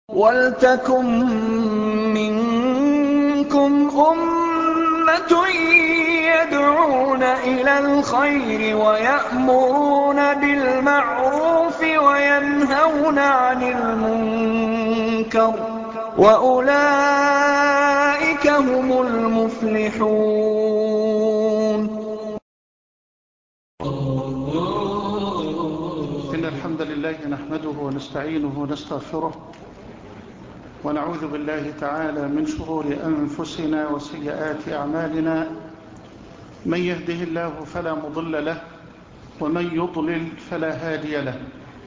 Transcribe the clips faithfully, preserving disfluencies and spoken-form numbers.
وَلْتَكُن مِّنكُمْ أُمَّةٌ يَدْعُونَ إِلَى الْخَيْرِ وَيَأْمُرُونَ بِالْمَعْرُوفِ وَيَنْهَوْنَ عَنِ الْمُنكَرِ ۚ وَأُولَٰئِكَ هُمُ الْمُفْلِحُونَ. إن الحمد لله نحمده ونستعينه ونستغفره ونعوذ بالله تعالى من شرور أنفسنا وسيئات أعمالنا. من يهده الله فلا مضل له ومن يضلل فلا هادي له،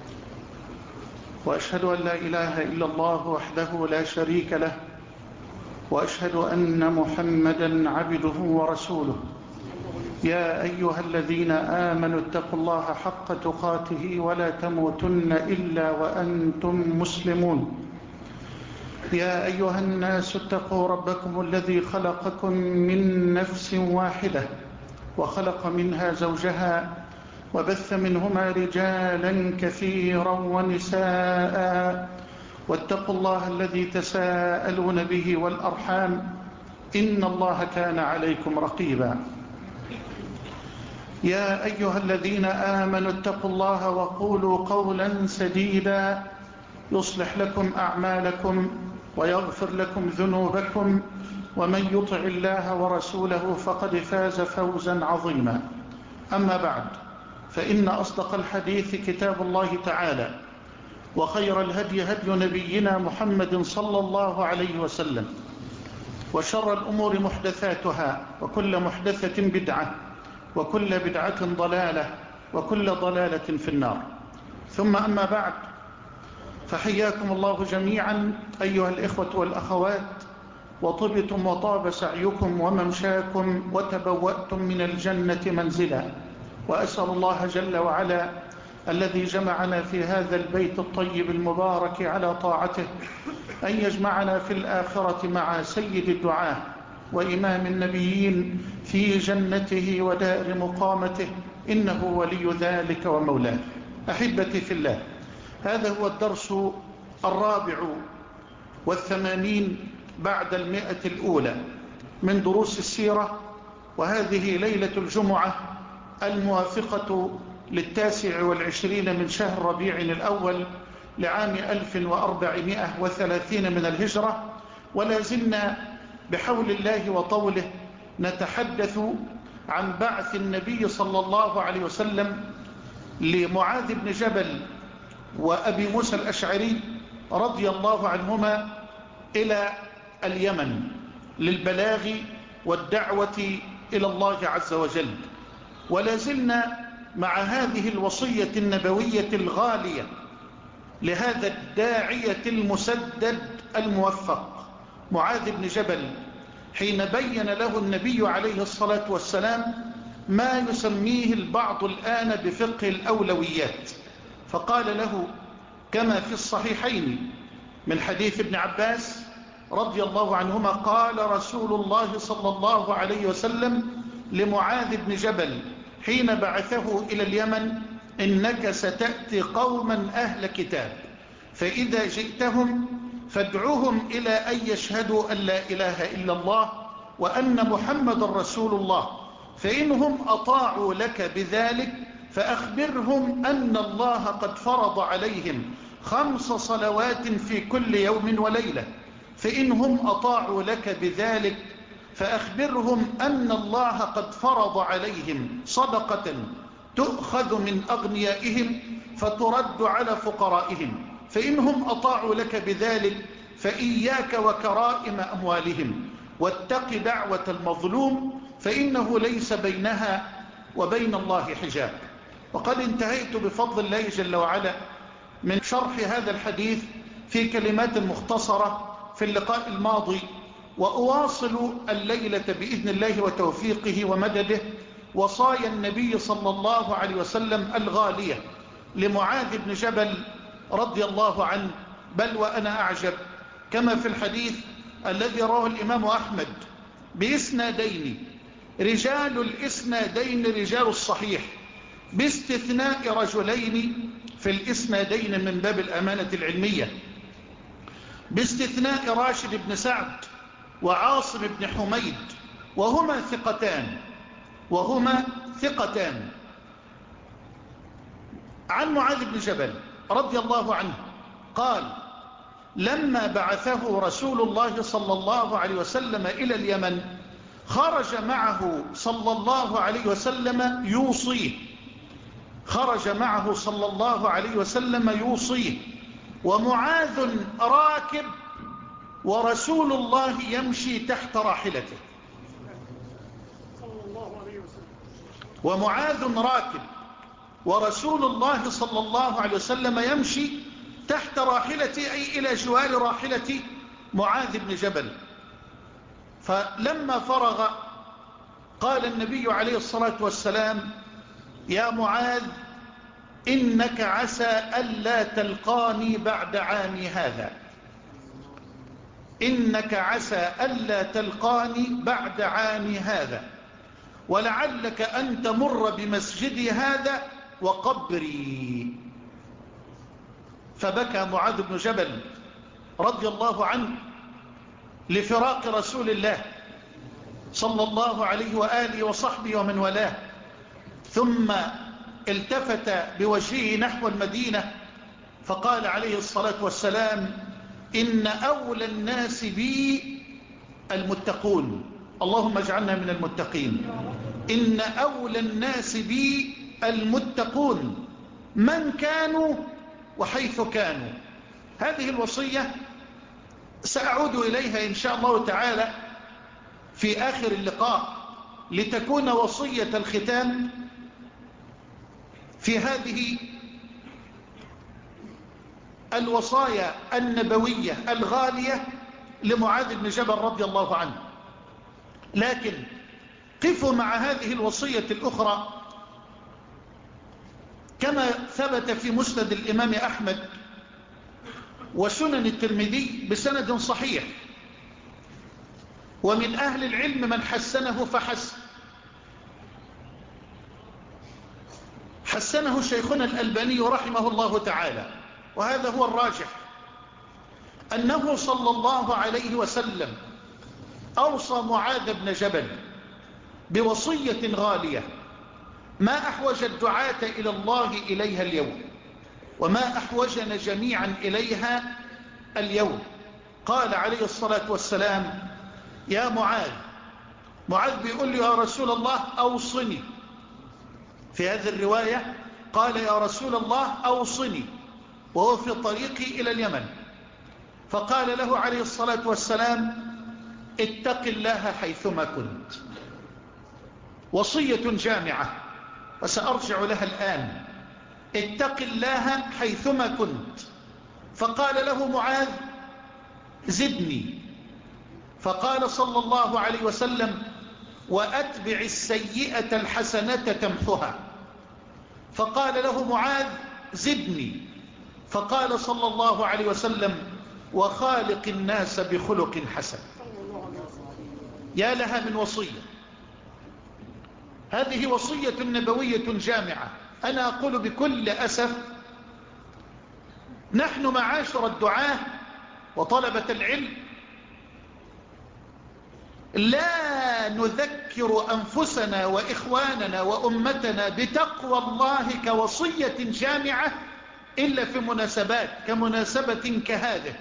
وأشهد أن لا إله إلا الله وحده لا شريك له، وأشهد أن محمدا عبده ورسوله. يا أيها الذين آمنوا اتقوا الله حق تقاته ولا تموتن إلا وأنتم مسلمون. يا أيها الناس اتقوا ربكم الذي خلقكم من نفس واحدة وخلق منها زوجها وبث منهما رجالا كثيرا ونساء، واتقوا الله الذي تساءلون به والأرحام إن الله كان عليكم رقيبا. يا أيها الذين آمنوا اتقوا الله وقولوا قولا سديدا يصلح لكم أعمالكم ويغفر لكم ذنوبكم، ومن يطع الله ورسوله فقد فاز فوزا عظيما. أما بعد، فإن أصدق الحديث كتاب الله تعالى، وخير الهدي هدي نبينا محمد صلى الله عليه وسلم، وشر الأمور محدثاتها، وكل محدثة بدعة، وكل بدعة ضلالة، وكل ضلالة في النار. ثم أما بعد، فحياكم الله جميعا أيها الإخوة والأخوات، وطبتم وطاب سعيكم وممشاكم وتبوأتم من الجنة منزلا. وأسأل الله جل وعلا الذي جمعنا في هذا البيت الطيب المبارك على طاعته أن يجمعنا في الآخرة مع سيد الدعاة وإمام النبيين في جنته ودار مقامته، إنه ولي ذلك ومولاه. أحبتي في الله، هذا هو الدرس الرابع والثمانين بعد المئة الأولى من دروس السيرة، وهذه ليلة الجمعة الموافقة للتاسع والعشرين من شهر ربيع الأول لعام ألف وأربعمائة وثلاثين من الهجرة، ولا زلنا بحول الله وطوله نتحدث عن بعث النبي صلى الله عليه وسلم لمعاذ بن جبل وأبي موسى الأشعري رضي الله عنهما إلى اليمن للبلاغ والدعوة إلى الله عز وجل. ولا زلنا مع هذه الوصية النبوية الغالية لهذا الداعية المسدد الموفق معاذ بن جبل، حين بين له النبي عليه الصلاة والسلام ما يسميه البعض الآن بفقه الأولويات، فقال له كما في الصحيحين من حديث ابن عباس رضي الله عنهما قال رسول الله صلى الله عليه وسلم لمعاذ بن جبل حين بعثه إلى اليمن: إنك ستأتي قوما أهل كتاب، فإذا جئتهم فادعوهم إلى أن يشهدوا أن لا إله إلا الله وأن محمد رسول الله، فإنهم أطاعوا لك بذلك فأخبرهم أن الله قد فرض عليهم خمس صلوات في كل يوم وليلة، فإنهم أطاعوا لك بذلك فأخبرهم أن الله قد فرض عليهم صدقة تؤخذ من أغنيائهم فترد على فقرائهم، فإنهم أطاعوا لك بذلك فإياك وكرائم أموالهم، واتق دعوة المظلوم فإنه ليس بينها وبين الله حجاب. وقد انتهيت بفضل الله جل وعلا من شرح هذا الحديث في كلمات مختصرة في اللقاء الماضي، وأواصل الليلة بإذن الله وتوفيقه ومدده وصايا النبي صلى الله عليه وسلم الغالية لمعاذ بن جبل رضي الله عنه. بل وأنا أعجب كما في الحديث الذي رواه الإمام أحمد بإسنادين، رجال الإسنادين رجال الصحيح باستثناء رجلين في الإسنادين من باب الأمانة العلمية، باستثناء راشد بن سعد وعاصم بن حميد وهما ثقتان وهما ثقتان عن معاذ بن جبل رضي الله عنه قال لما بعثه رسول الله صلى الله عليه وسلم إلى اليمن خرج معه صلى الله عليه وسلم يوصيه خرج معه صلى الله عليه وسلم يوصيه ومعاذ راكب ورسول الله يمشي تحت راحلته ومعاذ راكب ورسول الله صلى الله عليه وسلم يمشي تحت راحلته أي إلى جوار راحلة معاذ بن جبل. فلما فرغ قال النبي عليه الصلاة والسلام يا معاذ إنك عسى ألا تلقاني بعد عامي هذا إنك عسى ألا تلقاني بعد عامي هذا ولعلك أن تمر بمسجدي هذا وقبري. فبكى معاذ بن جبل رضي الله عنه لفراق رسول الله صلى الله عليه وآله وصحبه ومن والاه، ثم التفت بوجهه نحو المدينة فقال عليه الصلاة والسلام إن أولى الناس بي المتقون، اللهم اجعلنا من المتقين. إن أولى الناس بي المتقون من كانوا وحيث كانوا. هذه الوصية سأعود إليها إن شاء الله تعالى في آخر اللقاء لتكون وصية الختام في هذه الوصايا النبوية الغالية لمعاذ بن جبل رضي الله عنه. لكن قفوا مع هذه الوصية الأخرى كما ثبت في مسند الإمام أحمد وسنن الترمذي بسند صحيح، ومن أهل العلم من حسنه فحسن. حسنه شيخنا الألباني رحمه الله تعالى، وهذا هو الراجح، أنه صلى الله عليه وسلم أوصى معاذ بن جبل بوصية غالية ما أحوج الدعاة إلى الله إليها اليوم، وما أحوجنا جميعا إليها اليوم. قال عليه الصلاة والسلام يا معاذ، معاذ بيقول لي يا رسول الله أوصني. في هذه الرواية قال يا رسول الله أوصني وهو في طريقي إلى اليمن، فقال له عليه الصلاة والسلام اتق الله حيثما كنت. وصية جامعة وسأرجع لها الآن. اتق الله حيثما كنت. فقال له معاذ زدني، فقال صلى الله عليه وسلم وأتبع السيئة الحسنة تمحها. فقال له معاذ زدني، فقال صلى الله عليه وسلم وخالق الناس بخلق حسن. يا لها من وصية. هذه وصية نبوية جامعة. أنا أقول بكل أسف نحن معاشر الدعاة وطلبة العلم لا نذكر أنفسنا وإخواننا وأمتنا بتقوى الله كوصية جامعة إلا في مناسبات كمناسبة كهذه،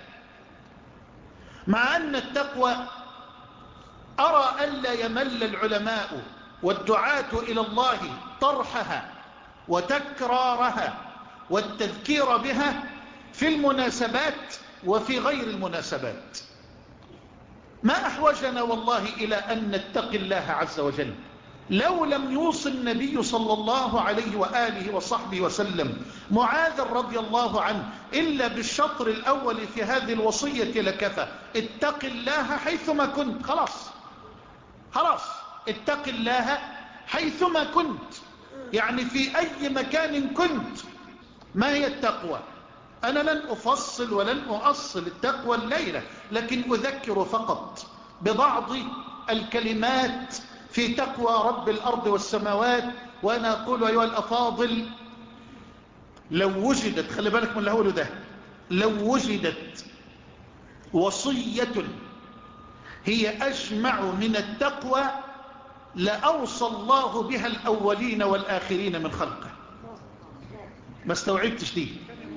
مع أن التقوى أرى ألا يمل العلماء والدعاة إلى الله طرحها وتكرارها والتذكير بها في المناسبات وفي غير المناسبات. ما أحوجنا والله إلى أن نتقي الله عز وجل. لو لم يوصي النبي صلى الله عليه وآله وصحبه وسلم معاذ رضي الله عنه إلا بالشطر الأول في هذه الوصية لكفى. اتق الله حيثما كنت. خلاص خلاص اتق الله حيثما كنت، يعني في أي مكان كنت. ما هي التقوى؟ أنا لن أفصل ولن أؤصل التقوى الليلة، لكن أذكر فقط ببعض الكلمات في تقوى رب الأرض والسماوات. وأنا أقول أيها الأفاضل لو وجدت، خلي بالك من اللي هقوله ده، لو وجدت وصية هي أجمع من التقوى لأوصى الله بها الأولين والآخرين من خلقه. ما استوعبتش دي؟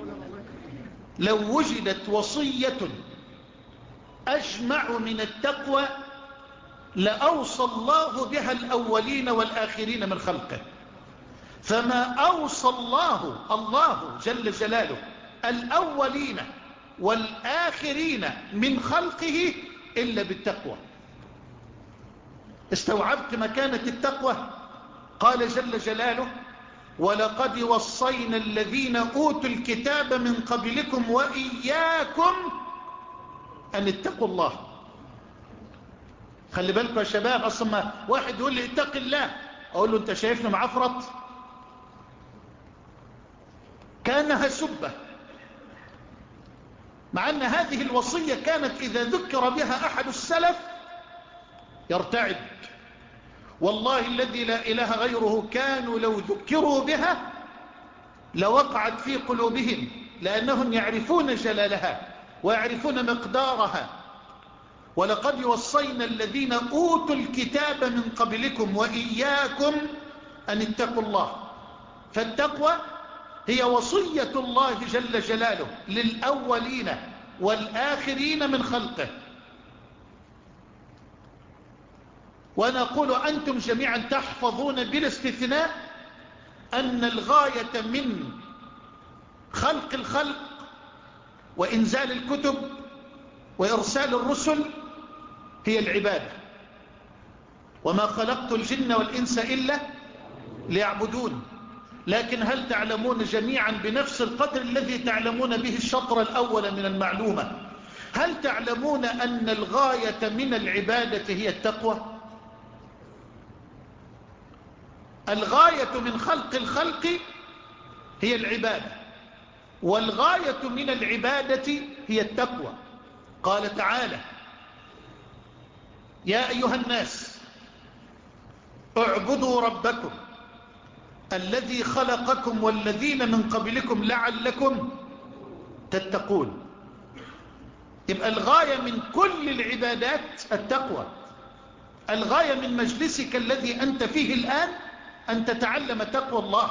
لو وجدت وصية أجمع من التقوى لأوصى الله بها الأولين والآخرين من خلقه، فما أوصى الله الله جل جلاله الأولين والآخرين من خلقه إلا بالتقوى. استوعبت مكانة التقوى؟ قال جل جلاله: ولقد وصينا الذين أوتوا الكتاب من قبلكم وإياكم أن اتقوا الله. خلي بالكم يا شباب، أصلا ما واحد يقول لي اتق الله أقول له أنت شايفني معفرط؟ كأنها سبة، مع أن هذه الوصية كانت إذا ذكر بها أحد السلف يرتعد. والله الذي لا إله غيره كانوا لو ذكروا بها لوقعت في قلوبهم، لأنهم يعرفون جلالها ويعرفون مقدارها. ولقد وصينا الذين أوتوا الكتاب من قبلكم وإياكم أن اتقوا الله. فالتقوى هي وصية الله جل جلاله للأولين والآخرين من خلقه. ونقول أنتم جميعا تحفظون بلا استثناء أن الغاية من خلق الخلق وإنزال الكتب وإرسال الرسل هي العبادة. وما خلقت الجن والإنس إلا ليعبدون. لكن هل تعلمون جميعا بنفس القدر الذي تعلمون به الشطر الأول من المعلومة، هل تعلمون أن الغاية من العبادة هي التقوى؟ الغاية من خلق الخلق هي العبادة، والغاية من العبادة هي التقوى. قال تعالى: يا أيها الناس اعبدوا ربكم الذي خلقكم والذين من قبلكم لعلكم تتقون. يبقى الغاية من كل العبادات التقوى. الغاية من مجلسك الذي أنت فيه الآن أن تتعلم تقوى الله،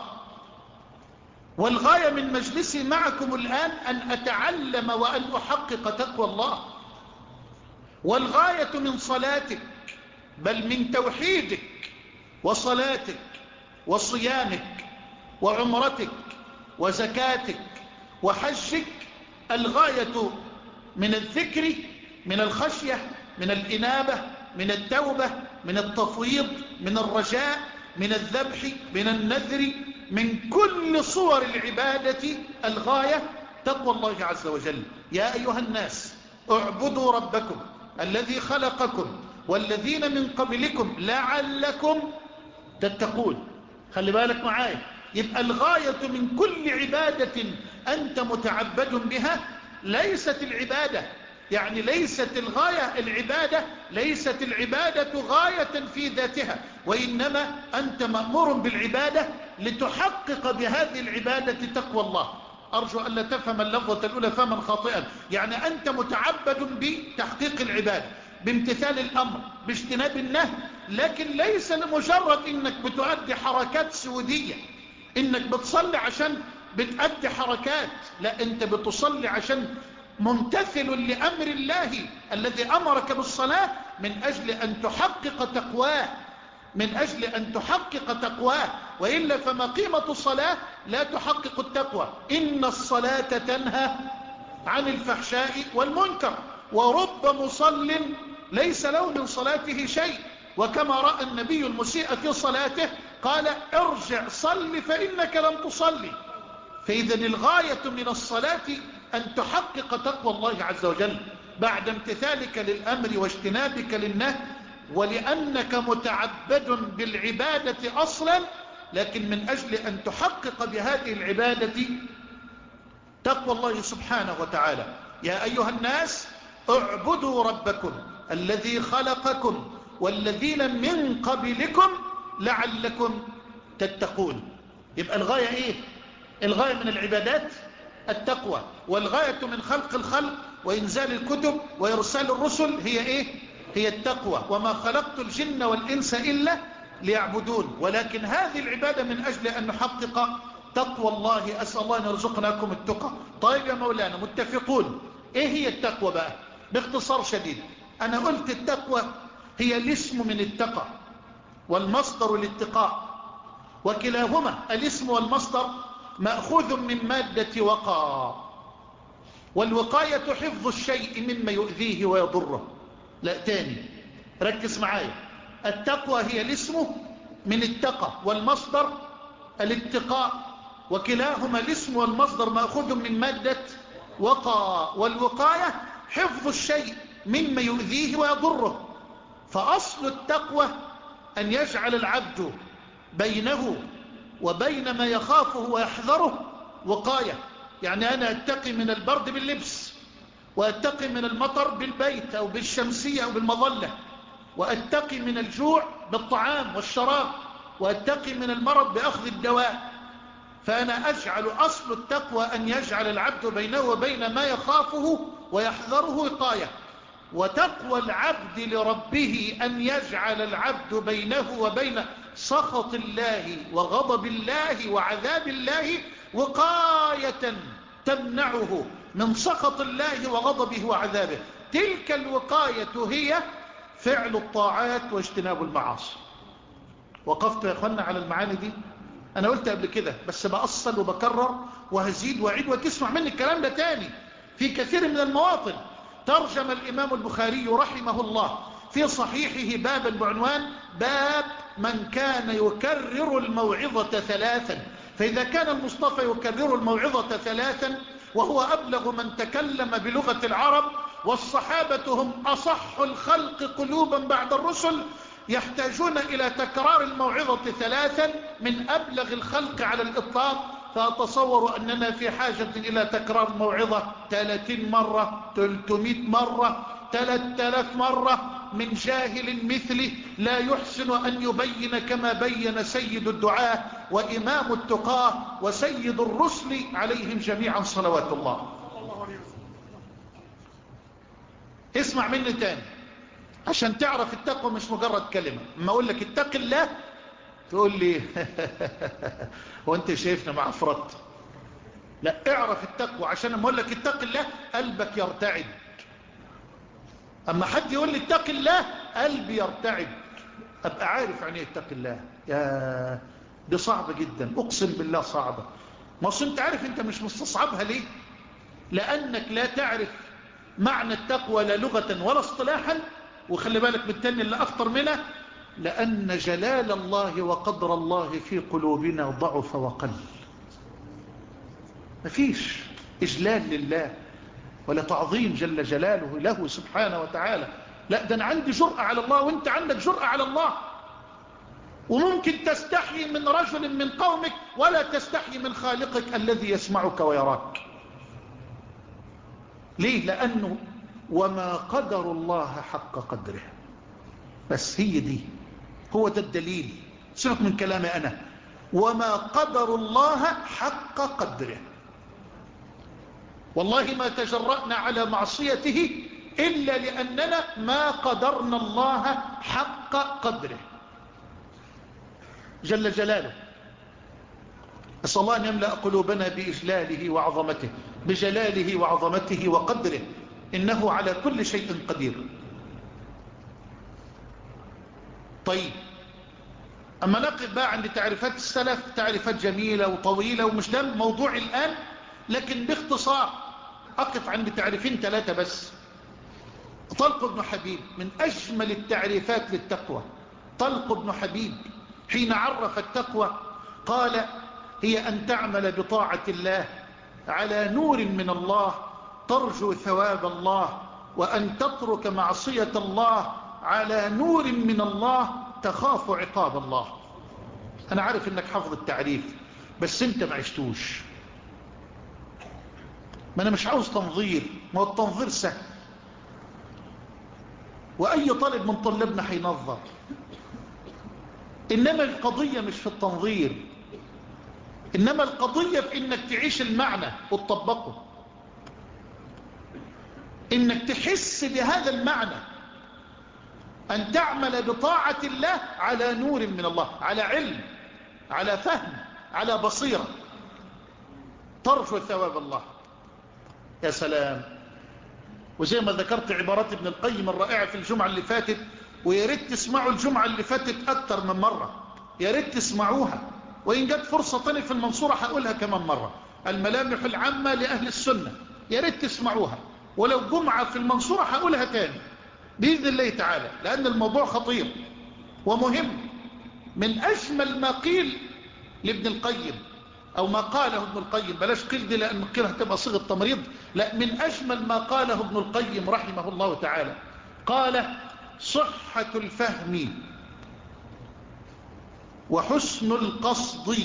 والغاية من مجلسي معكم الآن أن أتعلم وأن أحقق تقوى الله. والغاية من صلاتك، بل من توحيدك وصلاتك وصيامك وعمرتك وزكاتك وحجك، الغاية من الذكر، من الخشية، من الإنابة، من التوبة، من التفويض، من الرجاء، من الذبح، من النذر، من كل صور العبادة الغاية تقوى الله عز وجل. يا أيها الناس اعبدوا ربكم الذي خلقكم والذين من قبلكم لعلكم تتقون. خلي بالك معايا، يبقى الغاية من كل عبادة أنت متعبد بها ليست العبادة، يعني ليست الغاية العبادة، ليست العبادة غاية في ذاتها، وإنما أنت مأمور بالعبادة لتحقق بهذه العبادة تقوى الله. أرجو أن لا تفهم اللفظة الأولى فهما خاطئا، يعني أنت متعبد بتحقيق العبادة، بامتثال الأمر، باجتناب النهي، لكن ليس لمجرد إنك بتؤدي حركات سودية، إنك بتصلي عشان بتؤدي حركات، لا، أنت بتصلي عشان ممتثل لأمر الله الذي أمرك بالصلاة من أجل أن تحقق تقواه، من أجل أن تحقق تقواه، وإلا فما قيمة الصلاة لا تحقق التقوى. إن الصلاة تنهى عن الفحشاء والمنكر، ورب مصل ليس له من صلاته شيء، وكما رأى النبي المسيء في صلاته قال: ارجع صل فإنك لم تصلي. فإذا الغاية من الصلاة أن تحقق تقوى الله عز وجل بعد امتثالك للأمر واجتنابك للنهي، ولأنك متعبد بالعبادة أصلا، لكن من أجل أن تحقق بهذه العبادة تقوى الله سبحانه وتعالى. يا أيها الناس اعبدوا ربكم الذي خلقكم والذين من قبلكم لعلكم تتقون. يبقى الغاية إيه؟ الغاية من العبادات التقوى. والغاية من خلق الخلق وإنزال الكتب وإرسال الرسل هي إيه؟ هي التقوى. وما خلقت الجن والإنس إلا ليعبدون. ولكن هذه العبادة من أجل أن نحقق تقوى الله. أسأل الله أن يرزقناكم التقى. طيب يا مولانا، متفقون. إيه هي التقوى بقى؟ باختصار شديد، أنا قلت التقوى هي الاسم من التقى والمصدر الاتقاء، وكلاهما الاسم والمصدر مأخوذ من مادة وقى. والوقاية حفظ الشيء مما يؤذيه ويضره. لا تاني، ركز معايا. التقوى هي الاسم من التقى والمصدر الاتقاء، وكلاهما الاسم والمصدر مأخوذ من مادة وقى. والوقاية حفظ الشيء مما يؤذيه ويضره. فأصل التقوى أن يجعل العبد بينه وبين ما يخافه ويحذره وقاية. يعني أنا أتقي من البرد باللبس، وأتقي من المطر بالبيت أو بالشمسية أو بالمظلة، وأتقي من الجوع بالطعام والشراب، وأتقي من المرض بأخذ الدواء. فأنا أجعل أصل التقوى أن يجعل العبد بينه وبين ما يخافه ويحذره وقاية. وتقوى العبد لربه أن يجعل العبد بينه وبين سخط الله وغضب الله وعذاب الله وقاية تمنعه من سخط الله وغضبه وعذابه. تلك الوقاية هي فعل الطاعات واجتناب المعاصي. وقفت يا أخوانا على المعاني دي. أنا قلت قبل كده بس بأصل وبكرر وهزيد وعيد وتسمع مني الكلام ده تاني في كثير من المواطن. ترجم الإمام البخاري رحمه الله في صحيحه بابا بعنوان باب من كان يكرر الموعظة ثلاثا. فإذا كان المصطفى يكرر الموعظة ثلاثا وهو أبلغ من تكلم بلغة العرب، والصحابة هم أصح الخلق قلوبا بعد الرسل، يحتاجون إلى تكرار الموعظة ثلاثا من أبلغ الخلق على الإطلاق. فأتصور أننا في حاجة إلى تكرار الموعظة ثلاثين مرة، ثلاثمائة مرة، ثلاثة آلاف مرة من جاهل مثلي لا يحسن أن يبين كما بين سيد الدعاة وإمام التقاة وسيد الرسل عليهم جميعا صلوات الله. اسمع مني تاني عشان تعرف التقوى مش مجرد كلمة. اما اقول لك اتق الله تقول لي هو انت شايفنا مع فرط؟ لا، اعرف التقوى عشان اما اقول لك اتق الله قلبك يرتعد. اما حد يقول لي اتق الله قلبي يرتعد، ابقى عارف يعني ايه اتق الله. يا دي صعبة جدا، اقسم بالله صعبة. ما اصل انت عارف انت مش مستصعبها ليه؟ لانك لا تعرف معنى التقوى لا لغة ولا اصطلاحا. وخلي بالك بالتاني اللي أخطر منه، لأن جلال الله وقدر الله في قلوبنا ضعف وقل. مفيش إجلال لله ولا تعظيم جل جلاله له سبحانه وتعالى. لا، ده أنا عندي جرأة على الله وانت عندك جرأة على الله. وممكن تستحي من رجل من قومك ولا تستحي من خالقك الذي يسمعك ويراك. ليه؟ لأنه وما قدر الله حق قدره. بس هي دي، هو ده الدليل. سيبك من كلامي أنا. وما قدر الله حق قدره. والله ما تجرأنا على معصيته إلا لأننا ما قدرنا الله حق قدره جل جلاله. أسأل الله أن يملأ قلوبنا بإجلاله وعظمته، بجلاله وعظمته وقدره، إنه على كل شيء قدير. طيب، أما نقف بقى عند تعريفات السلف، تعريفات جميلة وطويلة ومش ده موضوعي الآن، لكن باختصار أقف عند تعريفين ثلاثة بس. طلق بن حبيب من أجمل التعريفات للتقوى. طلق بن حبيب حين عرف التقوى قال: هي أن تعمل بطاعة الله على نور من الله ترجو ثواب الله، وأن تترك معصية الله على نور من الله تخاف عقاب الله. أنا عارف أنك حافظ التعريف بس أنت ما عشتوش. ما أنا مش عاوز تنظير، ما هو التنظير سهل وأي طالب من طلبنا حينظر. إنما القضية مش في التنظير، إنما القضية في إنك تعيش المعنى وتطبقه، إنك تحس بهذا المعنى، أن تعمل بطاعة الله على نور من الله، على علم، على فهم، على بصيرة، ترجو ثواب الله. يا سلام. وزي ما ذكرت عبارات ابن القيم الرائعة في الجمعة اللي فاتت، وياريت تسمعوا الجمعة اللي فاتت أكتر من مرة، ياريت تسمعوها، وإن جت فرصة تانية في المنصورة هقولها كمان مرة. الملامح العامة لأهل السنة، ياريت تسمعوها، ولو جمعة في المنصورة هقولها تاني بإذن الله تعالى، لأن الموضوع خطير ومهم. من أجمل ما قيل لابن القيم، أو ما قاله ابن القيم، بلاش قيل دي لأن قيل هتبقى صيغة تمريض، لا، من أجمل ما قاله ابن القيم رحمه الله تعالى، قال: صحة الفهم وحسن القصد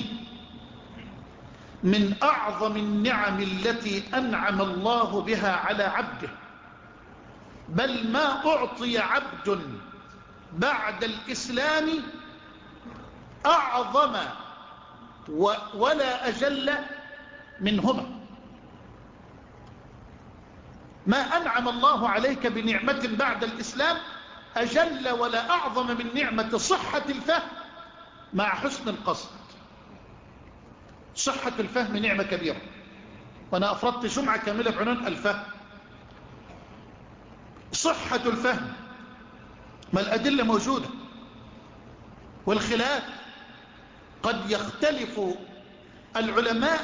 من أعظم النعم التي أنعم الله بها على عبده، بل ما أعطي عبد بعد الإسلام أعظم ولا أجل منهما. ما أنعم الله عليك بنعمة بعد الإسلام أجل ولا أعظم من نعمة صحة الفهم مع حسن القصد. صحة الفهم نعمة كبيرة، وأنا أفردت جمعة كاملة بعنوان الفهم. صحة الفهم، ما الأدلة موجودة، والخلاف قد يختلف العلماء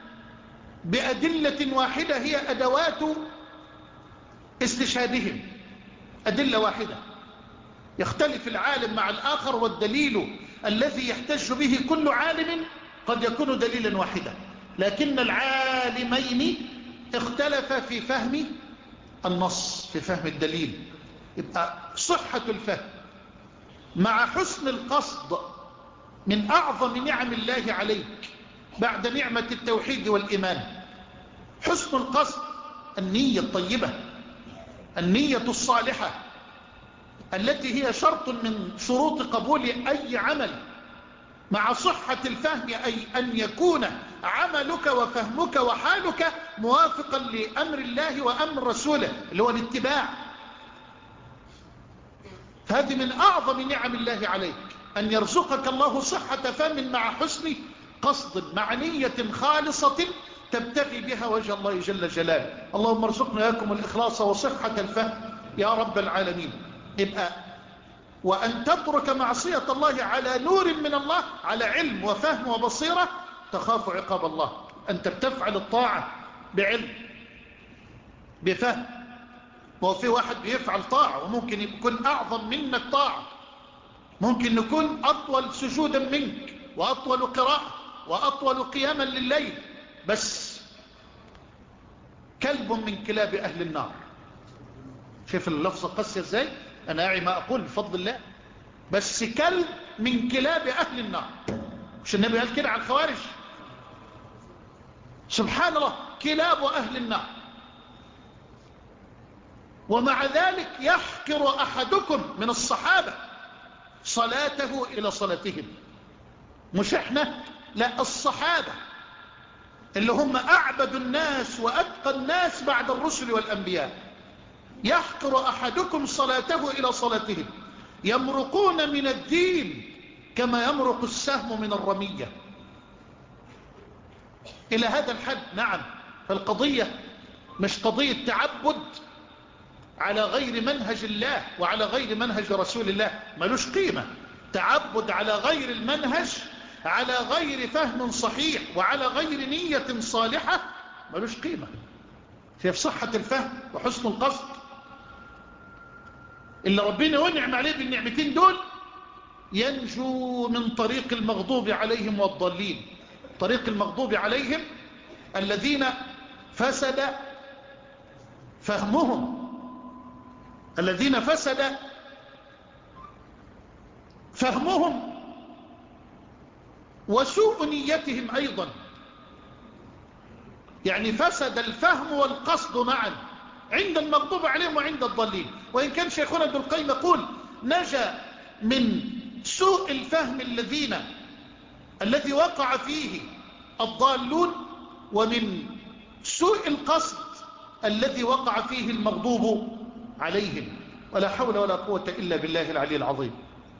بأدلة واحدة هي أدوات استشهادهم، أدلة واحدة يختلف العالم مع الآخر، والدليل الذي يحتج به كل عالم قد يكون دليلا واحدا، لكن العالمين اختلفا في فهم النص، في فهم الدليل. يبقى صحة الفهم مع حسن القصد من أعظم نعم الله عليك بعد نعمة التوحيد والإيمان. حسن القصد، النية الطيبة، النية الصالحة التي هي شرط من شروط قبول أي عمل، مع صحة الفهم، أي أن يكون عملك وفهمك وحالك موافقا لأمر الله وأمر رسوله اللي هو الاتباع. هذه من أعظم نعم الله عليك، أن يرزقك الله صحة فهم مع حسن قصد، مع نية خالصة تبتغي بها وجه الله جل جلاله. اللهم ارزقنا إياكم الإخلاص وصحة الفهم يا رب العالمين. يبقى وأن تترك معصية الله على نور من الله، على علم وفهم وبصيرة، تخاف عقاب الله. أنت بتفعل الطاعة بعلم بفهم، وفي واحد بيفعل طاعة وممكن يكون أعظم منك طاعة، ممكن نكون أطول سجودا منك وأطول قراءة وأطول قياما لليل، بس كلب من كلاب أهل النار. شوف اللفظة قاسية ازاي، أنا أعي ما أقول بفضل الله، بس كلب من كلاب أهل النار. مش النبي قال كده على الخوارج؟ سبحان الله، كلاب أهل النار. ومع ذلك يحقر أحدكم من الصحابة صلاته إلى صلاتهم. مش احنا، لا، الصحابة اللي هم أعبد الناس وأتقى الناس بعد الرسل والأنبياء. يحقر أحدكم صلاته إلى صلاتهم، يمرقون من الدين كما يمرق السهم من الرمية. إلى هذا الحد. نعم، فالقضية مش قضية تعبد على غير منهج الله وعلى غير منهج رسول الله، ملوش قيمة. تعبد على غير المنهج، على غير فهم صحيح، وعلى غير نية صالحة، ملوش قيمة. في صحة الفهم وحسن القصد اللي ربنا ونعم عليه بالنعمتين دول ينجو من طريق المغضوب عليهم والضالين. طريق المغضوب عليهم الذين فسد فهمهم، الذين فسد فهمهم وسوء نيتهم أيضا، يعني فسد الفهم والقصد معا عند المغضوب عليهم وعند الضالين. وإن كان شيخنا ابن القيم يقول نجا من سوء الفهم الذين الذي وقع فيه الضالون ومن سوء القصد الذي وقع فيه المغضوب عليهم. ولا حول ولا قوة إلا بالله العلي العظيم.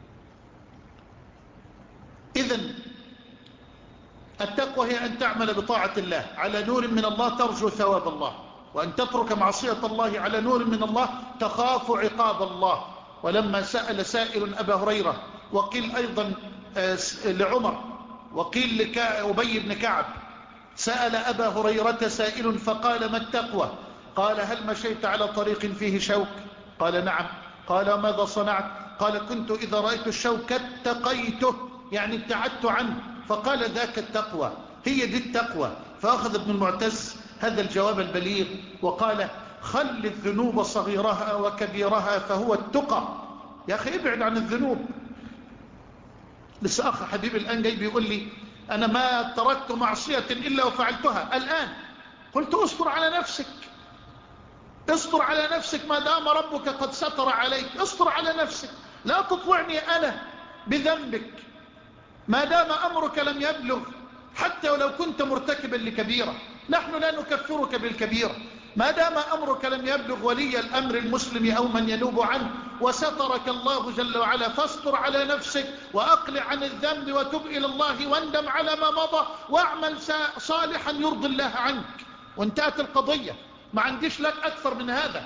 إذن التقوى هي أن تعمل بطاعة الله على نور من الله ترجو ثواب الله، وأن تترك معصية الله على نور من الله تخاف عقاب الله. ولما سأل سائل أبا هريرة، وقيل أيضا لعمر، وقيل لأبي بن كعب، سأل أبا هريرة سائل فقال: ما التقوى؟ قال: هل مشيت على طريق فيه شوك؟ قال: نعم. قال: ماذا صنعت؟ قال: كنت إذا رأيت الشوك اتقيته، يعني ابتعدت عنه. فقال: ذاك التقوى، هي دي التقوى. فأخذ ابن المعتز هذا الجواب البليغ وقال: خل الذنوب صغيرها وكبيرها فهو التقى. يا أخي ابعد عن الذنوب. لسه أخ حبيبي الآن جاي بيقول لي: أنا ما تركت معصية إلا وفعلتها الآن. قلت: اصبر على نفسك، اصبر على نفسك ما دام ربك قد ستر عليك. اصبر على نفسك، لا تطوعني أنا بذنبك ما دام أمرك لم يبلغ، حتى ولو كنت مرتكبا لكبيرة. نحن لا نكفرك بالكبيرة ما دام أمرك لم يبلغ ولي الأمر المسلم أو من ينوب عنه، وسترك الله جل وعلا. فاصبر على نفسك وأقلع عن الذنب وتب إلى الله واندم على ما مضى واعمل صالحا يرضي الله عنك، وانتهت القضية. ما عنديش لك أكثر من هذا،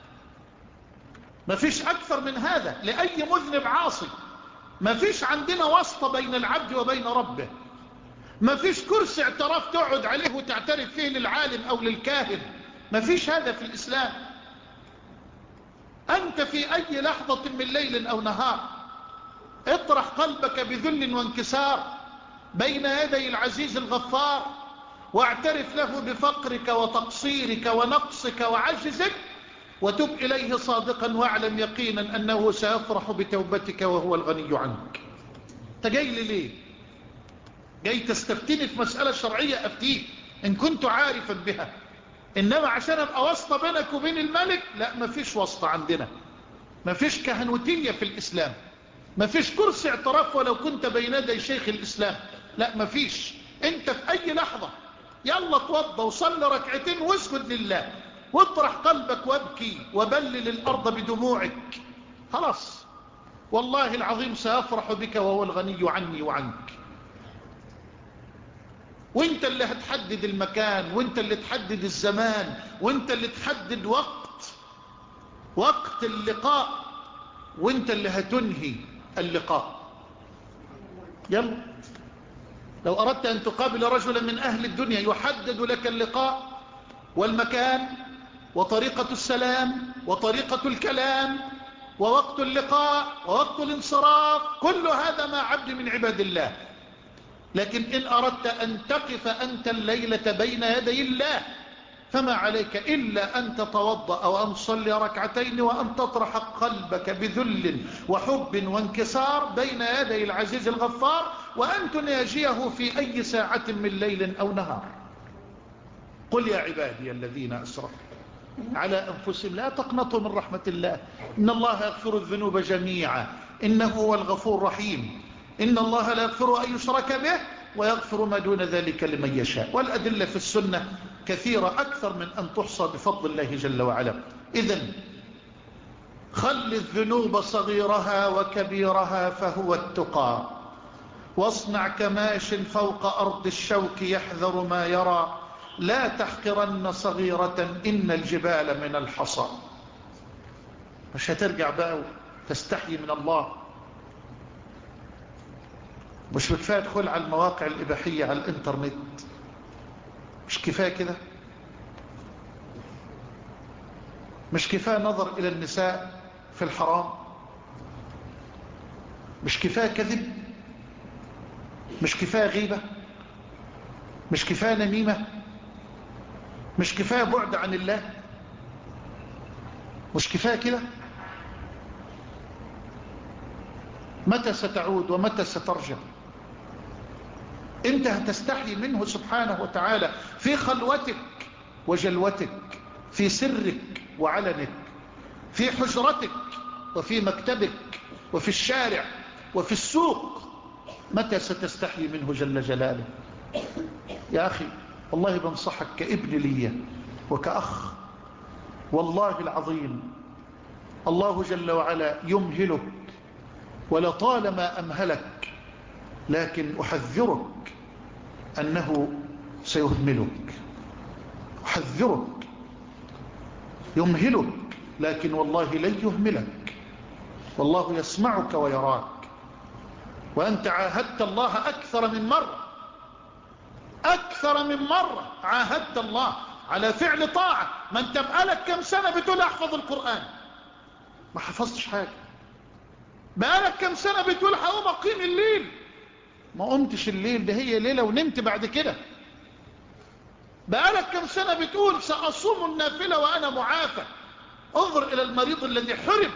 ما فيش أكثر من هذا لأي مذنب عاصي. ما فيش عندنا واسطة بين العبد وبين ربه. ما فيش كرسي اعتراف تقعد عليه وتعترف فيه للعالم أو للكاهن. ما فيش هذا في الإسلام. أنت في أي لحظة من ليل أو نهار اطرح قلبك بذل وانكسار بين يدي العزيز الغفار، واعترف له بفقرك وتقصيرك ونقصك وعجزك، وتب إليه صادقا واعلم يقينا أنه سيفرح بتوبتك وهو الغني عنك. انت جاي لي ليه؟ جاي تستفتني في مسألة شرعية أفتيك إن كنت عارفا بها، إنما عشان أبقى واسطة بينك وبين الملك؟ لا، ما فيش واسطة عندنا. ما فيش كهنوتية في الإسلام. ما فيش كرسي اعتراف ولو كنت بين يدي شيخ الإسلام. لا، ما فيش. انت في أي لحظة يلا توضى وصلي ركعتين واسجد لله واطرح قلبك وابكي وبلل الأرض بدموعك، خلاص والله العظيم سيفرح بك وهو الغني عني وعنك. وانت اللي هتحدد المكان، وانت اللي تحدد الزمان، وانت اللي تحدد وقت وقت اللقاء، وانت اللي هتنهي اللقاء. يلا، لو أردت أن تقابل رجلا من أهل الدنيا يحدد لك اللقاء والمكان وطريقة السلام وطريقة الكلام ووقت اللقاء ووقت الانصراف، كل هذا مع عبد من عباد الله. لكن إن أردت أن تقف أنت الليلة بين يدي الله فما عليك إلا أن تتوضأ وأن تصلي ركعتين وأن تطرح قلبك بذل وحب وانكسار بين يدي العزيز الغفار، وأن تناجيه في أي ساعة من ليل أو نهار. قل يا عبادي الذين أسرفوا على أنفسهم لا تقنطوا من رحمة الله إن الله يغفر الذنوب جميعا إنه هو الغفور الرحيم. إن الله لا يغفر أن يشرك به ويغفر ما دون ذلك لمن يشاء. والأدلة في السنة كثيرة أكثر من أن تحصى بفضل الله جل وعلا. إذن خل الذنوب صغيرها وكبيرها فهو التقى، واصنع كماش فوق أرض الشوك يحذر ما يرى، لا تحقرن صغيرة إن الجبال من الحصى. مش هترجع بقى تستحي من الله؟ مش كفاية تدخل على المواقع الإباحية على الإنترنت؟ مش كفاية كده؟ مش كفاية نظر إلى النساء في الحرام؟ مش كفاية كذب؟ مش كفاية غيبة؟ مش كفاية نميمة؟ مش كفاية بعد عن الله؟ مش كفاية كده؟ متى ستعود ومتى سترجع؟ انت هتستحي منه سبحانه وتعالى في خلوتك وجلوتك، في سرك وعلنك، في حجرتك وفي مكتبك وفي الشارع وفي السوق. متى ستستحي منه جل جلاله؟ يا أخي والله بنصحك كابن لي وكأخ، والله العظيم الله جل وعلا يمهلك ولطالما أمهلك، لكن أحذرك أنه سيهملك، أحذرك. يمهلك لكن والله لن يهملك، والله يسمعك ويراك، وأنت عاهدت الله أكثر من مرة، أكثر من مرة عاهدت الله على فعل طاعة. ما انت بقالك كم سنة بتقول أحفظ القرآن، ما حفظتش حاجة. بقالك كم سنة بتقول هقوم أقيم الليل، ما قمتش الليل، ده هي ليلة ونمت بعد كده. بقالك كم سنة بتقول سأصوم النافلة وأنا معافى، انظر إلى المريض الذي حرم.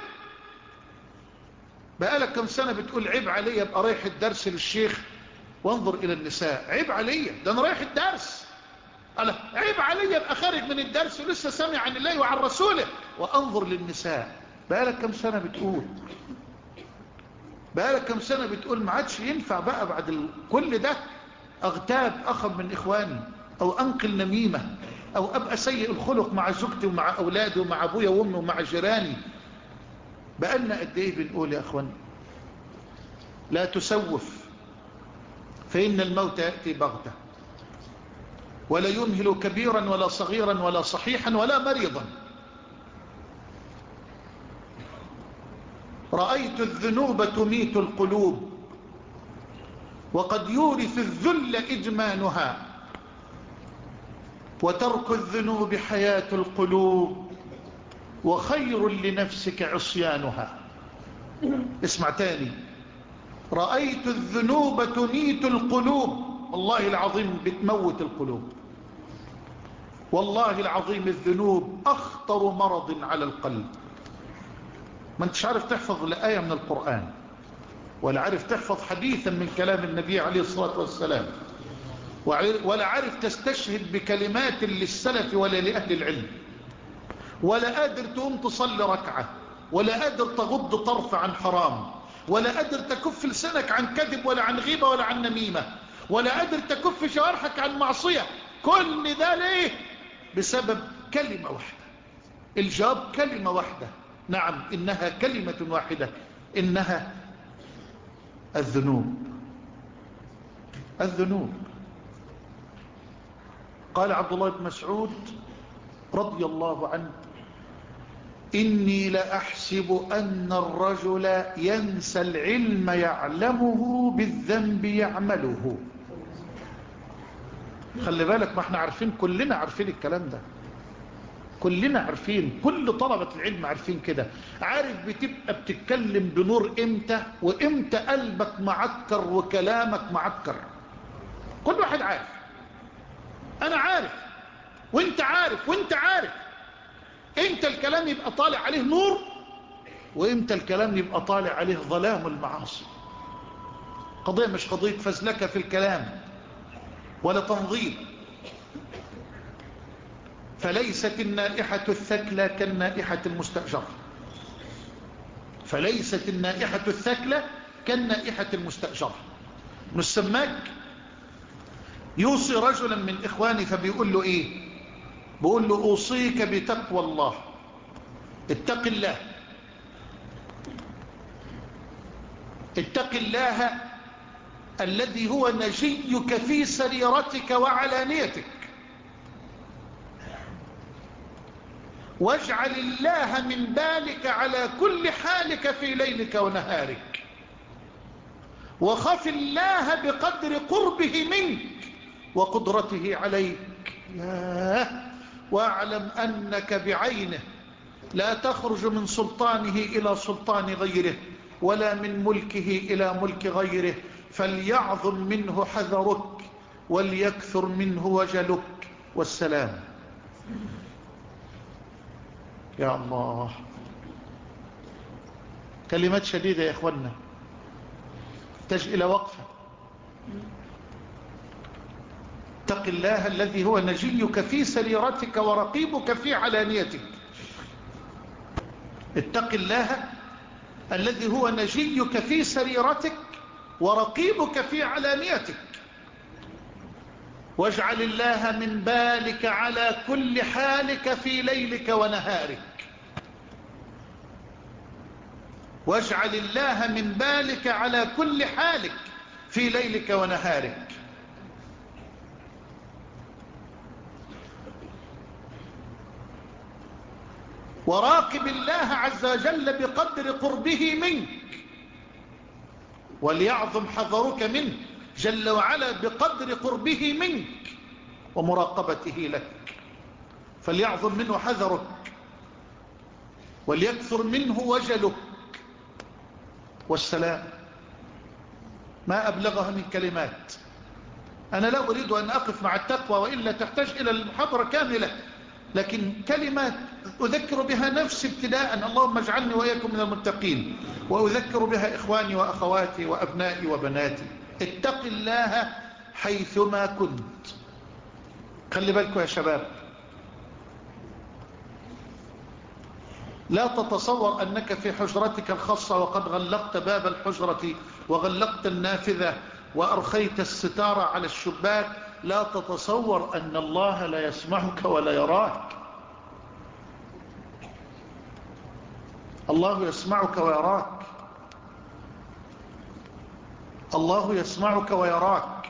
بقالك كم سنة بتقول عيب علي ابقى رايح الدرس للشيخ وانظر إلى النساء، عيب علي ده أنا رايح الدرس، ألا عيب علي ابقى خارج من الدرس ولسه سامع عن الله وعن رسوله وانظر للنساء. بقالك كم سنة بتقول، بقالك كم سنة بتقول ما عادش ينفع بقى بعد كل ده اغتاب اخا من اخواني، او انقل نميمة، او ابقى سيء الخلق مع زوجتي ومع اولادي ومع ابويا وامي ومع جيراني. بقالنا قد ايه بنقول يا اخوان لا تسوف فإن الموت يأتي بغتة، ولا يمهل كبيرا ولا صغيرا ولا صحيحا ولا مريضا. رأيت الذنوب تميت القلوب، وقد يورث الذل إدمانها، وترك الذنوب حياة القلوب، وخير لنفسك عصيانها. اسمع تاني، رأيت الذنوب تميت القلوب، والله العظيم بتموت القلوب، والله العظيم الذنوب أخطر مرض على القلب. ما انتش عارف تحفظ لآية من القرآن، ولا عارف تحفظ حديثا من كلام النبي عليه الصلاة والسلام، ولا عارف تستشهد بكلمات للسلف ولا لأهل العلم، ولا قادر تقوم تصلي ركعة، ولا قادر تغض طرف عن حرام، ولا قادر تكف لسانك عن كذب ولا عن غيبة ولا عن نميمة، ولا قادر تكف جوارحك عن معصية. كل ده ليه؟ بسبب كلمة واحدة. الجواب كلمة واحدة، نعم إنها كلمة واحدة، إنها الذنوب. الذنوب. قال عبد الله بن مسعود رضي الله عنه إني لأحسب أن الرجل ينسى العلم يعلمه بالذنب يعمله. خلي بالك، ما احنا عارفين، كلنا عارفين الكلام ده، كلنا عارفين، كل طلبة العلم عارفين كده. عارف بتبقى بتتكلم بنور امتى، وامتى قلبك معكر وكلامك معكر. كل واحد عارف، انا عارف وانت عارف وانت عارف امتى الكلام يبقى طالع عليه نور، وامتى الكلام يبقى طالع عليه ظلام المعاصي. قضية مش قضية فزلكة في الكلام ولا تنظيم. فليست النائحة الثكلى كالنائحة المستأجرة، فليست النائحة الثكلى كالنائحة المستأجرة. ابن السماك يوصي رجلا من إخواني، فبيقول له إيه؟ بيقول له أوصيك بتقوى الله، اتق الله، اتق الله الذي هو نجيك في سريرتك وعلانيتك، واجعل الله من بالك على كل حالك في ليلك ونهارك، وخف الله بقدر قربه منك وقدرته عليك. ياه. واعلم أنك بعينه لا تخرج من سلطانه إلى سلطان غيره، ولا من ملكه إلى ملك غيره، فليعظم منه حذرك وليكثر منه وجلك. والسلام. يا الله، كلمات شديدة يا إخوانا، تحتاج إلى وقفة. اتق الله الذي هو نجيك في سريرتك ورقيبك في علانيتك. اتق الله الذي هو نجيك في سريرتك ورقيبك في علانيتك. واجعل الله من بالك على كل حالك في ليلك ونهارك. واجعل الله من بالك على كل حالك في ليلك ونهارك. وراقب الله عز وجل بقدر قربه منك، وليعظم حذرك منه جل وعلا بقدر قربه منك ومراقبته لك. فليعظم منه حذرك وليكثر منه وجلك. والسلام ما أبلغها من كلمات. أنا لا أريد أن أقف مع التقوى وإلا تحتاج إلى المحاضرة كاملة، لكن كلمات أذكر بها نفسي ابتداء، اللهم اجعلني وإياكم من المتقين، وأذكر بها إخواني وأخواتي وأبنائي وبناتي. اتق الله حيثما كنت. خلي بالكم يا شباب، لا تتصور أنك في حجرتك الخاصة وقد غلقت باب الحجرة وغلقت النافذة وأرخيت الستارة على الشباك، لا تتصور أن الله لا يسمعك ولا يراك. الله يسمعك ويراك. الله يسمعك ويراك.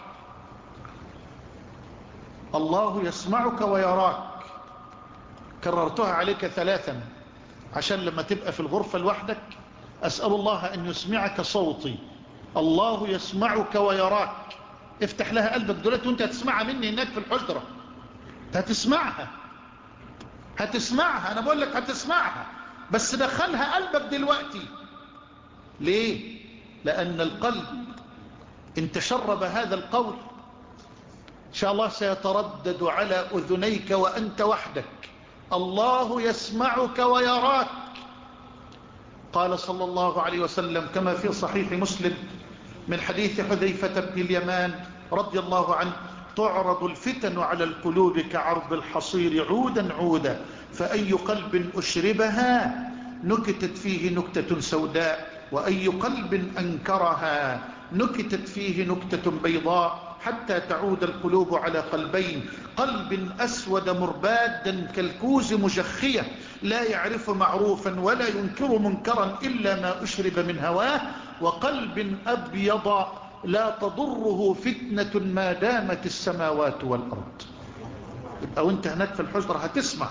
الله يسمعك ويراك. كررتها عليك ثلاثا عشان لما تبقى في الغرفة لوحدك أسأل الله أن يسمعك صوتي. الله يسمعك ويراك. افتح لها قلبك دلوقتي وانت هتسمعها مني هناك في الحجرة. هتسمعها هتسمعها أنا بقول لك هتسمعها، بس دخلها قلبك دلوقتي. ليه؟ لأن القلب إن تشرب هذا القول إن شاء الله سيتردد على أذنيك وأنت وحدك. الله يسمعك ويراك. قال صلى الله عليه وسلم كما في صحيح مسلم من حديث حذيفة بن اليمان رضي الله عنه: تعرض الفتن على القلوب كعرض الحصير عودا عودا، فأي قلب أشربها نكتت فيه نكتة سوداء، وأي قلب أنكرها نكتت فيه نكتة بيضاء، حتى تعود القلوب على قلبين: قلب أسود مربادا كالكوز مجخية لا يعرف معروفا ولا ينكر منكرا إلا ما أشرب من هواه، وقلب أبيض لا تضره فتنة ما دامت السماوات والأرض. يبقى وانت هناك في الحجرة هتسمع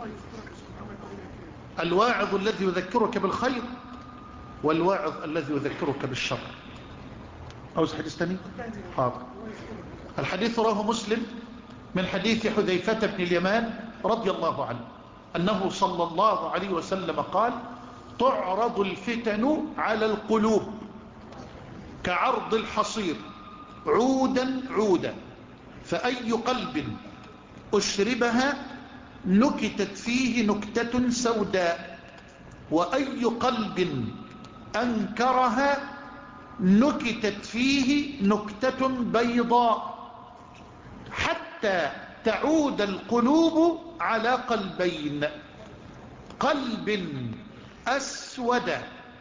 الواعظ الذي يذكرك بالخير والواعظ الذي يذكرك بالشر. عاوز حديث تاني؟ حاضر. الحديث رواه مسلم من حديث حذيفة بن اليمان رضي الله عنه أنه صلى الله عليه وسلم قال: تعرض الفتن على القلوب كعرض الحصير عودا عودا، فأي قلب أشربها نكتت فيه نكتة سوداء، وأي قلب أنكرها نكتت فيه نكتة بيضاء، حتى تعود القلوب على قلبين: قلب أسود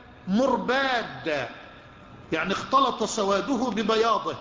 مرباد يعني اختلط سواده ببياضه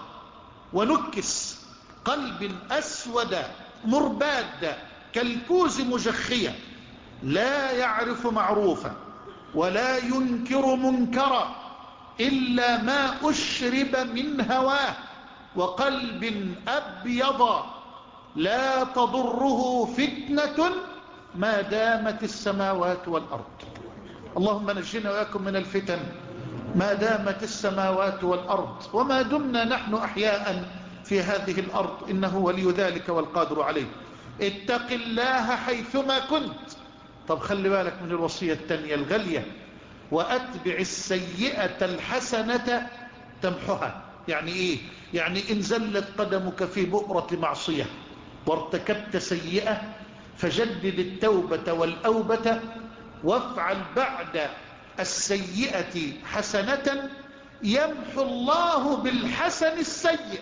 ونكس، قلب أسود مرباد كالكوز مجخية لا يعرف معروفا ولا ينكر منكرا إلا ما أشرب من هواه، وقلب أبيض لا تضره فتنة ما دامت السماوات والأرض. اللهم نجينا وإياكم من الفتن ما دامت السماوات والأرض، وما دمنا نحن أحياء في هذه الأرض، إنه ولي ذلك والقادر عليه. اتق الله حيثما كنت. طب خلي بالك من الوصية التانية الغالية: وأتبع السيئة الحسنة تمحها. يعني إيه؟ يعني إن زلت قدمك في بؤرة معصية وارتكبت سيئة فجدد التوبة والأوبة، وافعل بعد السيئة حسنة يمحو الله بالحسن السيء،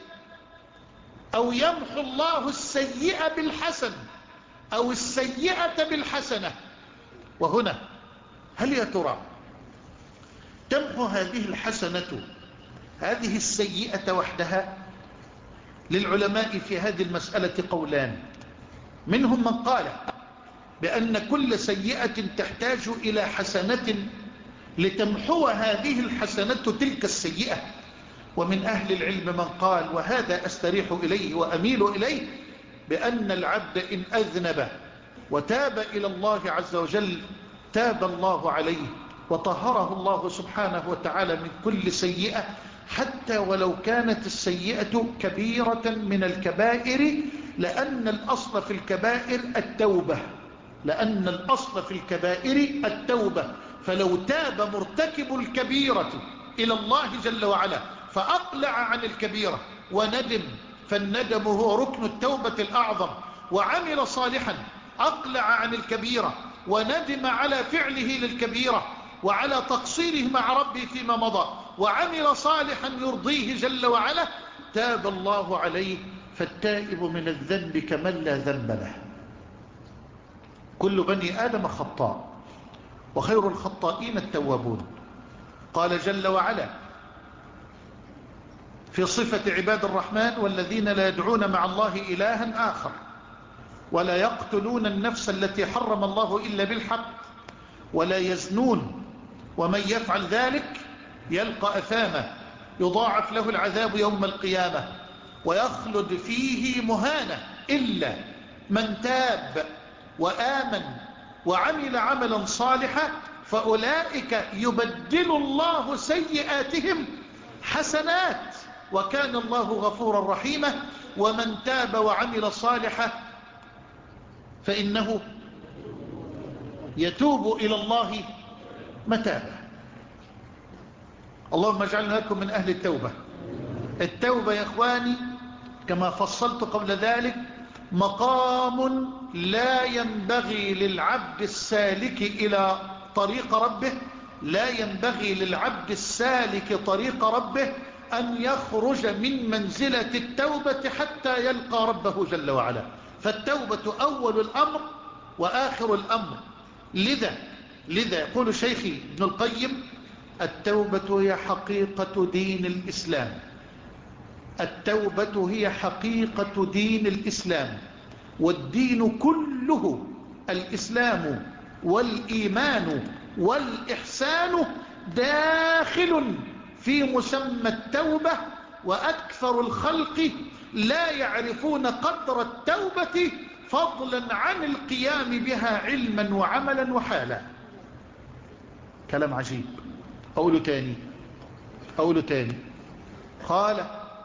أو يمحو الله السيئة بالحسن، أو السيئة بالحسنة. وهنا هل يا ترى تمحو هذه الحسنة هذه السيئة وحدها، للعلماء في هذه المسألة قولان. منهم من قال بأن كل سيئة تحتاج إلى حسنة لتمحو هذه الحسنة تلك السيئة. ومن أهل العلم من قال، وهذا أستريح إليه وأميل إليه، بأن العبد إن أذنب وتاب إلى الله عز وجل تاب الله عليه وطهره الله سبحانه وتعالى من كل سيئة، حتى ولو كانت السيئة كبيرة من الكبائر، لأن الأصل في الكبائر التوبة لأن الأصل في الكبائر التوبة فلو تاب مرتكب الكبيرة إلى الله جل وعلا فأقلع عن الكبيرة وندم، فالندم هو ركن التوبة الأعظم، وعمل صالحا أقلع عن الكبيرة وندم على فعله للكبيرة وعلى تقصيره مع ربه فيما مضى، وعمل صالحا يرضيه جل وعلا، تاب الله عليه. فالتائب من الذنب كمن لا ذنب له. كل بني آدم خطاء وخير الخطائين التوابون. قال جل وعلا في صفة عباد الرحمن: والذين لا يدعون مع الله إلها آخر ولا يقتلون النفس التي حرم الله إلا بالحق ولا يزنون ومن يفعل ذلك يلقى أثاما يضاعف له العذاب يوم القيامة ويخلد فيه مهانة إلا من تاب وآمن وعمل عملا صالحا فأولئك يبدل الله سيئاتهم حسنات وكان الله غفورا رحيما. ومن تاب وعمل صالحا فإنه يتوب إلى الله متابا. اللهم اجعلنا لكم من أهل التوبة. التوبة يا إخواني كما فصلت قبل ذلك مقام لا ينبغي للعبد السالك إلى طريق ربه لا ينبغي للعبد السالك طريق ربه أن يخرج من منزلة التوبة حتى يلقى ربه جل وعلا. فالتوبة أول الأمر وآخر الأمر. لذا لذا يقول شيخي ابن القيم: التوبة هي حقيقة دين الإسلام. التوبة هي حقيقة دين الإسلام، والدين كله الإسلام والإيمان والإحسان داخل في مسمى التوبة. وأكثر الخلق لا يعرفون قدر التوبة فضلا عن القيام بها علما وعملا وحالا. كلام عجيب. أقوله تاني أقوله تاني قال: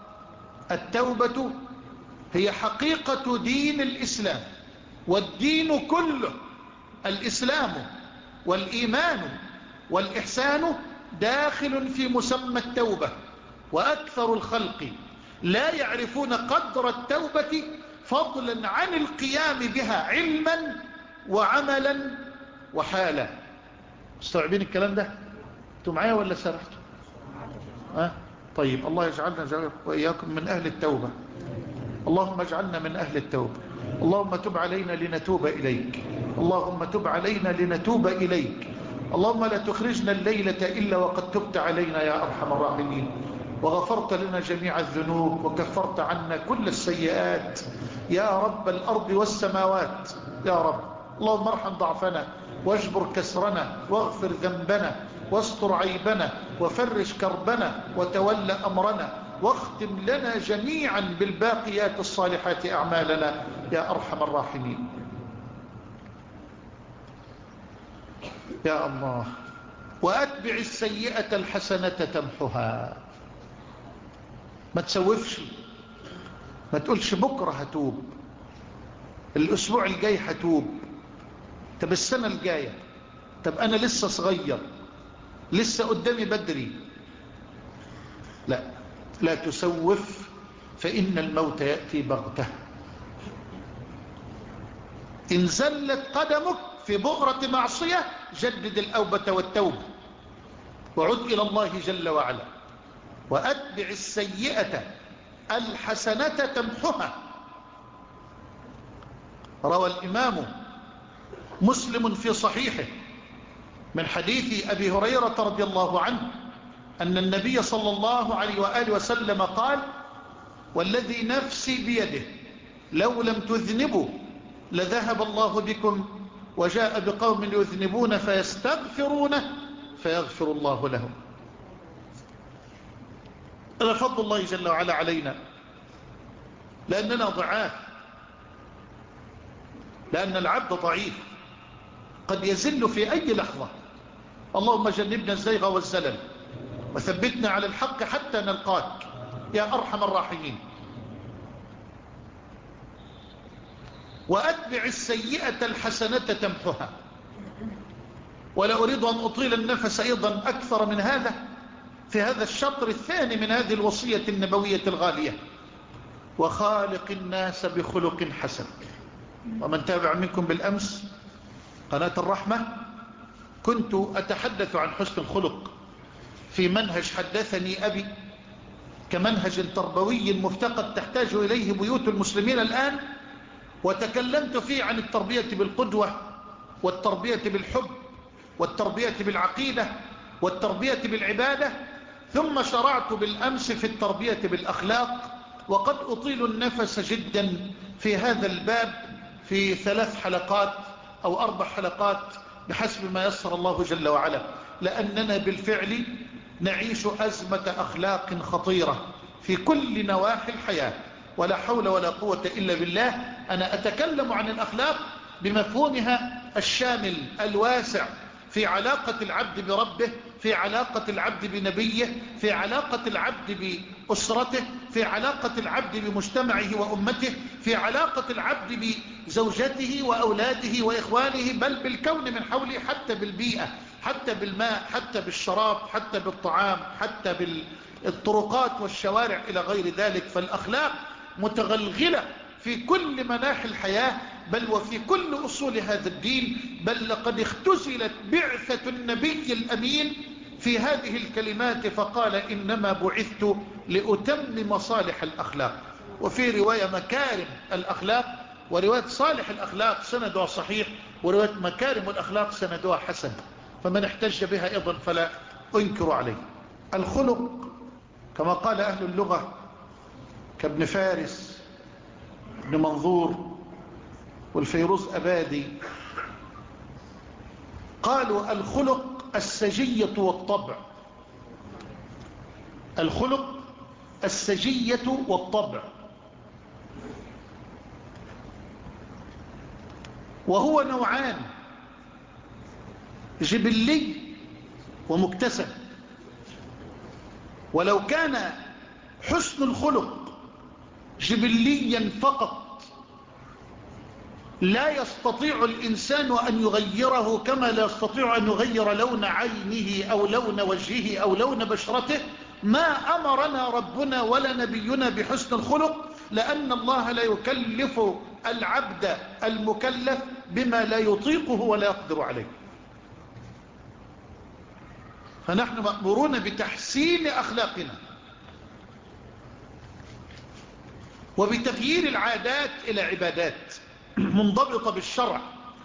التوبة هي حقيقة دين الإسلام، والدين كله الإسلام والإيمان والإحسان داخل في مسمى التوبة. وأكثر الخلق لا يعرفون قدر التوبة فضلا عن القيام بها علما وعملا وحالا. مستوعبين الكلام ده؟ انتوا معايا ولا سرحتوا؟ أه؟ طيب، الله يجعلنا وإياكم من أهل التوبة. اللهم اجعلنا من أهل التوبة. اللهم تب علينا لنتوب إليك. اللهم تب علينا لنتوب إليك. اللهم لا تخرجنا الليلة إلا وقد تبت علينا يا أرحم الراحمين، وغفرت لنا جميع الذنوب وكفرت عنا كل السيئات يا رب الأرض والسماوات يا رب. اللهم ارحم ضعفنا واجبر كسرنا واغفر ذنبنا واستر عيبنا وفرج كربنا وتولى أمرنا، واختم لنا جميعا بالباقيات الصالحات أعمالنا يا أرحم الراحمين يا الله. وأتبع السيئة الحسنة تمحها. ما تسوفش، ما تقولش بكرة هتوب، الأسبوع الجاي هتوب، طب السنة الجاية، طب أنا لسه صغير، لسه قدامي بدري. لا لا تسوف، فإن الموت يأتي بغتة. إن زلت قدمك في بؤرة معصية جدد الأوبة والتوبة وعد إلى الله جل وعلا. وأتبع السيئة الحسنة تمحها. روى الإمام مسلم في صحيحه من حديث أبي هريرة رضي الله عنه أن النبي صلى الله عليه وآله وسلم قال: والذي نفسي بيده لو لم تذنبوا لذهب الله بكم وجاء بقوم يذنبون فيستغفرونه فيغفر الله لهم. هذا فضل الله جل وعلا علينا، لأننا ضعاف، لأن العبد ضعيف قد يزل في أي لحظة. اللهم جنبنا الزيغ والزلل وثبتنا على الحق حتى نلقاك يا أرحم الراحمين. وأتبع السيئة الحسنة تمحها. ولا أريد أن أطيل النفس أيضا أكثر من هذا في هذا الشطر الثاني من هذه الوصية النبوية الغالية: وخالق الناس بخلق حسن. ومن تابع منكم بالأمس قناة الرحمة كنت أتحدث عن حسن الخلق في منهج حدثني أبي كمنهج تربوي مفتقد تحتاج إليه بيوت المسلمين الآن، وتكلمت فيه عن التربية بالقدوة والتربية بالحب والتربية بالعقيدة والتربية بالعبادة، ثم شرعت بالأمس في التربية بالأخلاق. وقد أطيل النفس جدا في هذا الباب في ثلاث حلقات أو أربع حلقات بحسب ما يسر الله جل وعلا، لأننا بالفعل نعيش أزمة أخلاق خطيرة في كل نواحي الحياة، ولا حول ولا قوة إلا بالله. أنا أتكلم عن الأخلاق بمفهومها الشامل الواسع في علاقة العبد بربه، في علاقة العبد بنبيه، في علاقة العبد بأسرته، في علاقة العبد بمجتمعه وأمته، في علاقة العبد بزوجته وأولاده وإخوانه، بل بالكون من حوله، حتى بالبيئة، حتى بالماء، حتى بالشراب، حتى بالطعام، حتى بالطرقات والشوارع إلى غير ذلك. فالأخلاق متغلغلة في كل مناحي الحياة، بل وفي كل أصول هذا الدين. بل لقد اختزلت بعثة النبي الأمين في هذه الكلمات فقال: إنما بعثت لأتمم صالح الأخلاق. وفي رواية مكارم الأخلاق، ورواية صالح الأخلاق سندها صحيح، ورواية مكارم الأخلاق سندها حسن، فمن احتج بها أيضا فلا أنكر عليه. الخلق كما قال أهل اللغة كابن فارس، ابن منظور، والفيروز أبادي، قالوا: الخلق السجية والطبع. الخلق السجية والطبع، وهو نوعان: جبلي ومكتسب. ولو كان حسن الخلق جبليا فقط لا يستطيع الإنسان أن يغيره، كما لا يستطيع أن يغير لون عينه أو لون وجهه أو لون بشرته، ما أمرنا ربنا ولا نبينا بحسن الخلق، لأن الله لا يكلف العبد المكلف بما لا يطيقه ولا يقدر عليه. فنحن مأمورون بتحسين أخلاقنا وبتغيير العادات إلى عبادات منضبطة بالشرع.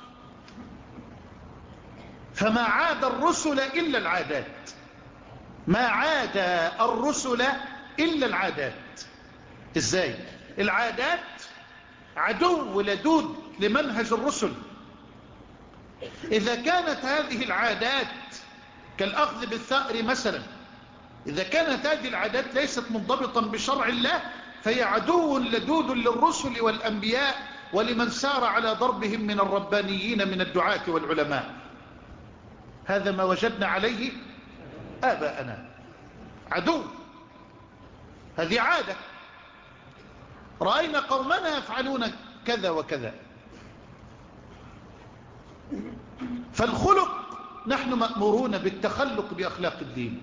فما عاد الرسل إلا العادات، ما عاد الرسل إلا العادات. إزاي؟ العادات عدو لدود لمنهج الرسل. إذا كانت هذه العادات كالأخذ بالثأر مثلا، إذا كانت هذه العادات ليست منضبطا بشرع الله فهي عدو لدود للرسل والأنبياء ولمن سار على ضربهم من الربانيين من الدعاة والعلماء. هذا ما وجدنا عليه آباءنا، عدو. هذه عادة، رأينا قومنا يفعلون كذا وكذا. فالخلق نحن مأمورون بالتخلق بأخلاق الدين،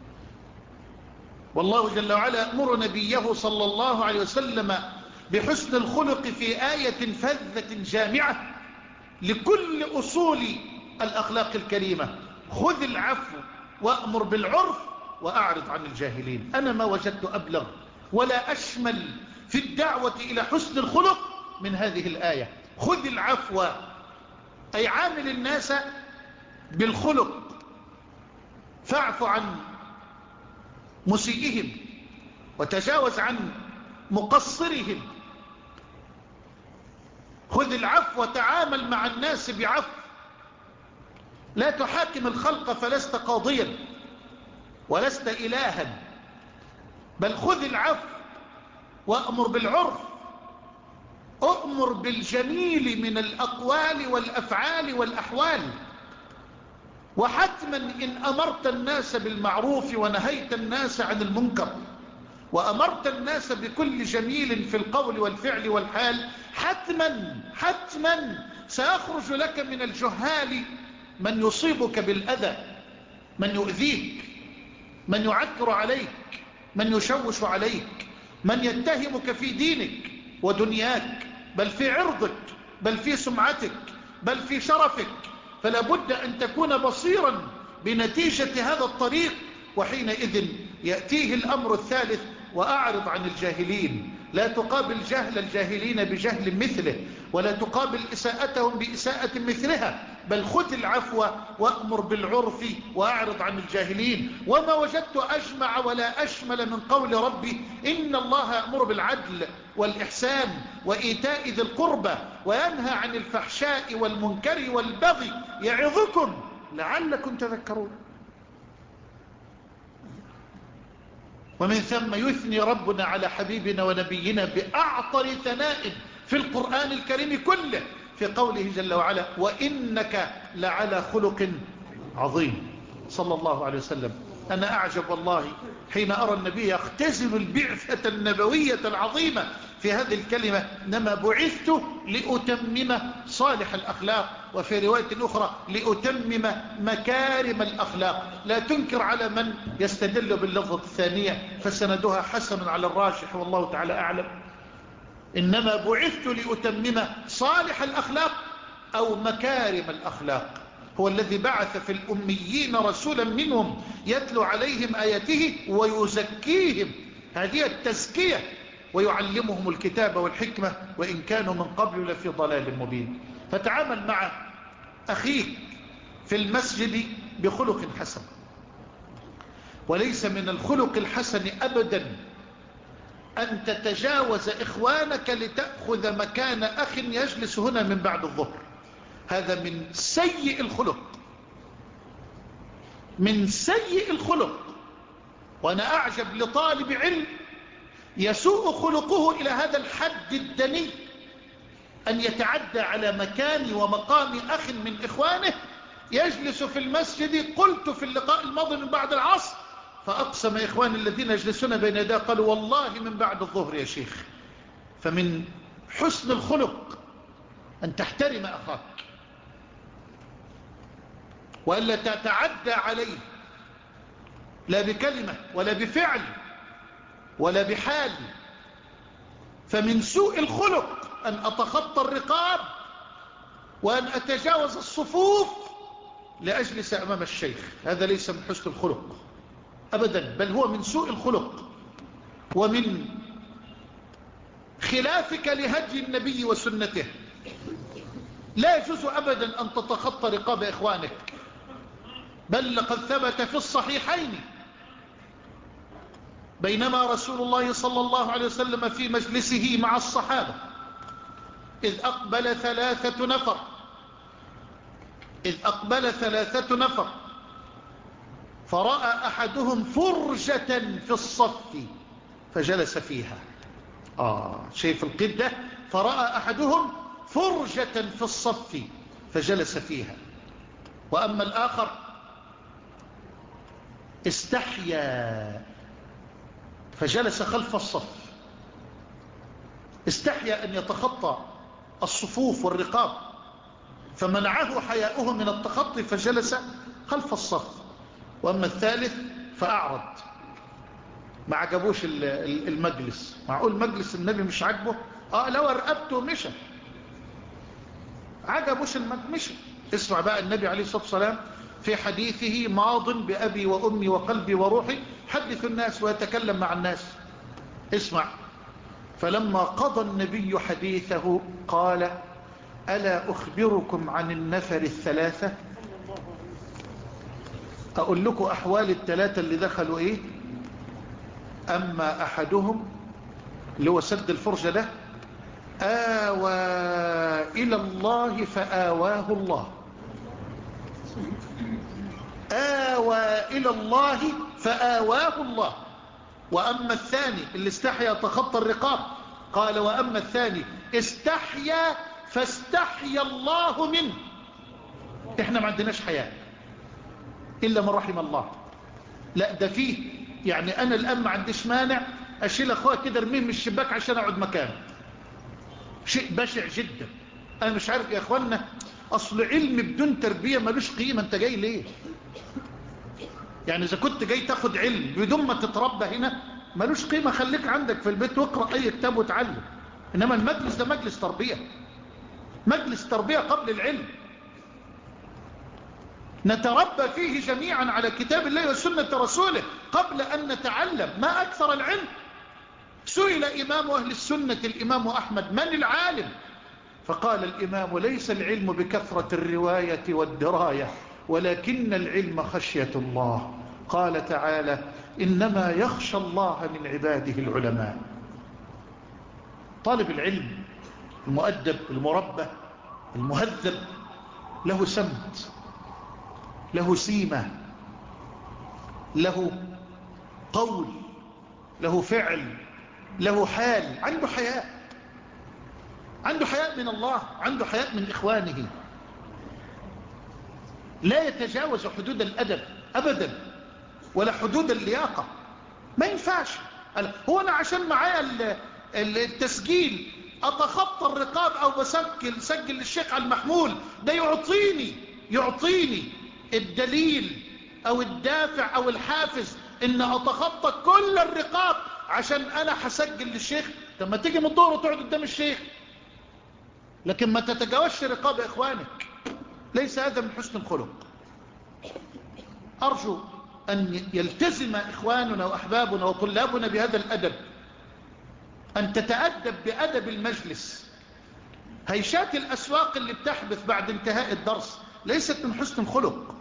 والله جل وعلا يأمر نبيه صلى الله عليه وسلم بحسن الخلق في آية فذة جامعة لكل أصول الأخلاق الكريمة: خذ العفو وأمر بالعرف وأعرض عن الجاهلين. أنا ما وجدت أبلغ ولا أشمل في الدعوة إلى حسن الخلق من هذه الآية: خذ العفو، أي عامل الناس بالخلق، فاعف عن مسيئهم وتجاوز عن مقصرهم. خذ العفو وتعامل مع الناس بعفو. لا تحاكم الخلق فلست قاضيا ولست إلها، بل خذ العفو وأمر بالعرف. أؤمر بالجميل من الأقوال والأفعال والأحوال. وحتما إن أمرت الناس بالمعروف ونهيت الناس عن المنكر وأمرت الناس بكل جميل في القول والفعل والحال، حتما حتما سيخرج لك من الجهال من يصيبك بالأذى، من يؤذيك، من يعكر عليك، من يشوش عليك، من يتهمك في دينك ودنياك، بل في عرضك، بل في سمعتك، بل في شرفك. فلا بد أن تكون بصيرا بنتيجة هذا الطريق. وحينئذ يأتيه الأمر الثالث: وأعرض عن الجاهلين. لا تقابل جهل الجاهلين بجهل مثله، ولا تقابل إساءتهم بإساءة مثلها، بل خذ العفو وأمر بالعرف وأعرض عن الجاهلين. وما وجدت أجمع ولا أشمل من قول ربي: إن الله يأمر بالعدل والإحسان وإيتاء ذي القربى وينهى عن الفحشاء والمنكر والبغي يعظكم لعلكم تذكرون. ومن ثم يثني ربنا على حبيبنا ونبينا بأعطر ثناء في القرآن الكريم كله في قوله جل وعلا: وإنك لعلى خلق عظيم. صلى الله عليه وسلم. أنا أعجب والله حين أرى النبي يختزل البعثة النبوية العظيمة في هذه الكلمة: إنما بعثت لأتمم صالح الأخلاق، وفي رواية أخرى لأتمم مكارم الأخلاق. لا تنكر على من يستدل باللفظة الثانية فسندها حسن على الراجح والله تعالى أعلم. إنما بعثت لأتمم صالح الأخلاق أو مكارم الأخلاق. هو الذي بعث في الأميين رسولا منهم يتلو عليهم آياته ويزكيهم، هذه التزكية، ويعلمهم الكتاب والحكمة وإن كانوا من قبل لفي ضلال مبين. فتعامل مع أخيك في المسجد بخلق حسن. وليس من الخلق الحسن أبدا أن تتجاوز إخوانك لتأخذ مكان أخ يجلس هنا من بعد الظهر. هذا من سيء الخلق، من سيء الخلق. وأنا أعجب لطالب علم يسوء خلقه إلى هذا الحد الدني أن يتعدى على مكان ومقام أخ من إخوانه يجلس في المسجد. قلت في اللقاء الماضي من بعد العصر، فأقسم إخواني الذين يجلسون بين يديه قالوا: والله من بعد الظهر يا شيخ. فمن حسن الخلق أن تحترم أخاك وألا تتعدى عليه، لا بكلمة ولا بفعل ولا بحال. فمن سوء الخلق أن أتخطى الرقاب وأن أتجاوز الصفوف لأجلس أمام الشيخ. هذا ليس من حسن الخلق أبدا، بل هو من سوء الخلق ومن خلافك لهدي النبي وسنته. لا يجوز أبدا أن تتخطى رقاب إخوانك، بل لقد ثبت في الصحيحين بينما رسول الله صلى الله عليه وسلم في مجلسه مع الصحابة إذ أقبل ثلاثة نفر إذ أقبل ثلاثة نفر فرأى أحدهم فرجة في الصف فجلس فيها. آه شايف القدة؟ فرأى أحدهم فرجة في الصف فجلس فيها. وأما الآخر استحيا فجلس خلف الصف. استحيا أن يتخطى الصفوف والرقاب فمنعه حياؤه من التخطي فجلس خلف الصف. وأما الثالث فأعرض، ما عجبوش المجلس. معقول مجلس النبي مش عجبه؟ آه لو رقبته مشى. عجبوش المجلس مشى. اسمع بقى النبي عليه الصلاة والسلام في حديثه: ماض بأبي وأمي وقلبي وروحي حدث الناس ويتكلم مع الناس. اسمع: فلما قضى النبي حديثه قال: ألا أخبركم عن النفر الثلاثة؟ أقول لكم أحوال الثلاثة اللي دخلوا إيه؟ أما أحدهم اللي هو سد الفرجة ده، آوى إلى الله فآواه الله. آوى إلى الله فآواه الله. وأما الثاني اللي استحيا يتخطى الرقاب، قال وأما الثاني استحيا فاستحيا الله منه. احنا ما عندناش حياة إلا من رحم الله. لا ده فيه يعني أنا الآن ما عنديش مانع أشيل أخوها كده ارميه من الشباك عشان أقعد مكانه. شيء بشع جدا. أنا مش عارف يا أخوانا، أصل علم بدون تربية ملوش قيمة. أنت جاي ليه؟ يعني إذا كنت جاي تاخد علم بدون ما تتربى هنا ملوش قيمة. خليك عندك في البيت واقرأ أي كتاب وتعلم. إنما المجلس ده مجلس تربية، مجلس تربية قبل العلم، نتربى فيه جميعا على كتاب الله وسنة رسوله قبل أن نتعلم. ما أكثر العلم. سئل إمام أهل السنة الإمام أحمد: من العالم؟ فقال الإمام: ليس العلم بكثرة الرواية والدراية، ولكن العلم خشية الله. قال تعالى: إنما يخشى الله من عباده العلماء. طالب العلم المؤدب المربى المهذب له سمت، له سيمة، له قول، له فعل، له حال. عنده حياء، عنده حياء من الله، عنده حياء من إخوانه. لا يتجاوز حدود الأدب أبدا ولا حدود اللياقة. ما ينفعش. هو أنا عشان معايا التسجيل أتخطى الرقاب أو بسجل سجل للشيخ على المحمول ده يعطيني يعطيني الدليل أو الدافع أو الحافز إن أتخطى كل الرقاب عشان أنا هسجل للشيخ؟ طب ما تيجي من الظهر وتقعد قدام الشيخ، لكن ما تتجاوزش رقاب إخوانك. ليس هذا من حسن الخلق. أرجو أن يلتزم إخواننا وأحبابنا وطلابنا بهذا الأدب، أن تتأدب بأدب المجلس. هيشات الأسواق اللي بتحدث بعد انتهاء الدرس ليست من حسن الخلق،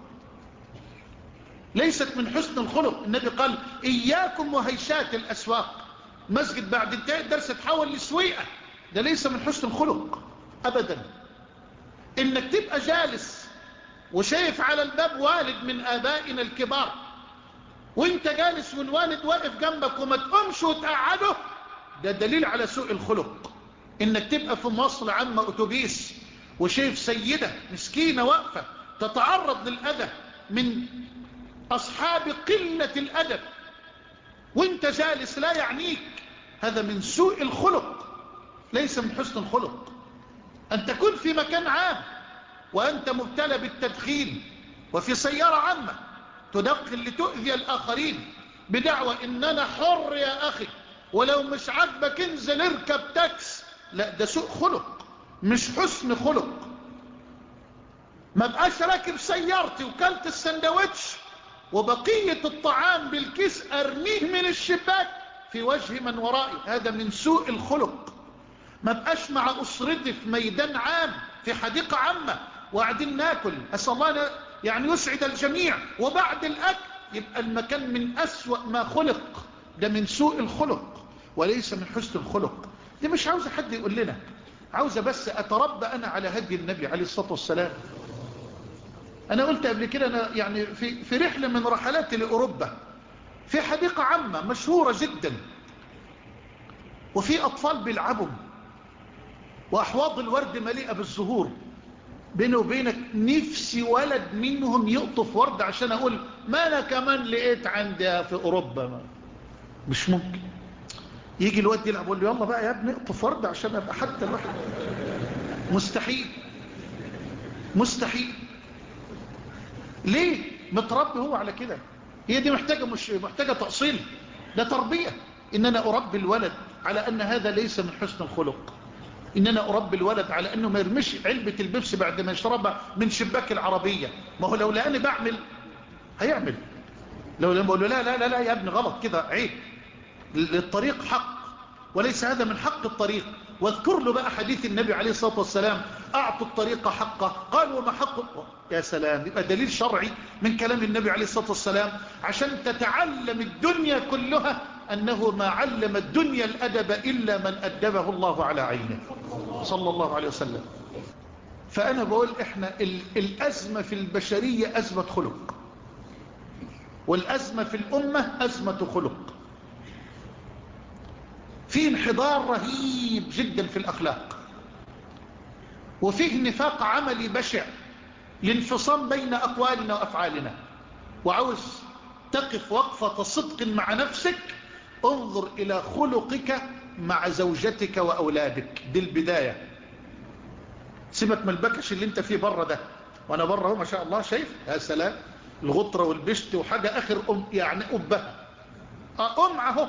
ليست من حسن الخلق. النبي قال: إياكم وهيشات الأسواق. مسجد بعد انتهاء الدرس تحول لسويقة، ده ليس من حسن الخلق أبدا. إنك تبقى جالس وشايف على الباب والد من آبائنا الكبار، وانت جالس والوالد واقف جنبك وما تقومش وتقعده، ده دليل على سوء الخلق. انك تبقى في مواصلة عامة اتوبيس وشايف سيدة مسكينة واقفة تتعرض للأذى من أصحاب قلة الأدب وانت جالس لا يعنيك، هذا من سوء الخلق، ليس من حسن الخلق. أن تكون في مكان عام وأنت مبتلى بالتدخين وفي سيارة عامة تدخن لتؤذي الآخرين بدعوى إننا حر يا أخي ولو مش عاجبك انزل اركب تاكس، لا ده سوء خلق مش حسن خلق. ما بقاش راكب سيارتي وكلت السندوتش وبقية الطعام بالكيس ارميه من الشباك في وجه من ورائي، هذا من سوء الخلق. ما بقاش مع أسرتي في ميدان عام في حديقة عامة وقاعدين ناكل، أسأل الله يعني يسعد الجميع، وبعد الأكل يبقى المكان من أسوأ ما خلق، ده من سوء الخلق وليس من حسن الخلق. دي مش عاوزة حد يقول لنا، عاوزة بس أتربى أنا على هدي النبي عليه الصلاة والسلام. أنا قلت قبل كده، أنا يعني في, في رحلة من رحلاتي لأوروبا في حديقة عامة مشهورة جدا وفي أطفال بيلعبوا وأحواض الورد مليئة بالزهور. بيني وبينك نفسي ولد منهم يقطف ورد عشان أقول ما أنا كمان لقيت عندي في أوروبا. ما. مش ممكن يجي الواد يلعب يقول له يلا بقى يا ابني اقطف ورد عشان أبقى حتى الواحد. مستحيل مستحيل. ليه؟ متربي هو على كده. هي دي محتاجة مش محتاجة تأصيل، ده تربية. إن أنا أربي الولد على أن هذا ليس من حسن الخلق، إن أنا أربي الولد على أنه ما يرمش علبة البيبسي بعد ما يشربها من شباك العربية. ما هو لو لأني بعمل هيعمل، لو لما أقول له لا لا لا لا يا ابن غلط كده عيب، الطريق حق وليس هذا من حق الطريق. واذكر له بقى حديث النبي عليه الصلاة والسلام: أعطوا الطريق حقه. قال وما حقه؟ يا سلام، يبقى دليل شرعي من كلام النبي عليه الصلاة والسلام عشان تتعلم الدنيا كلها أنه ما علم الدنيا الأدب إلا من أدبه الله على عينه صلى الله عليه وسلم. فأنا بقول إحنا الأزمة في البشرية أزمة خلق، والأزمة في الأمة أزمة خلق. في انحدار رهيب جدا في الأخلاق، وفيه نفاق عملي بشع، الانفصام بين أقوالنا وأفعالنا. وعاوز تقف وقفة صدق مع نفسك، انظر إلى خلقك مع زوجتك وأولادك. دي البداية. سيبك من البكش اللي انت فيه بره ده، وانا بره هو ما شاء الله شايف يا سلام الغطرة والبشت وحاجة اخر ام يعني ابها ام اهو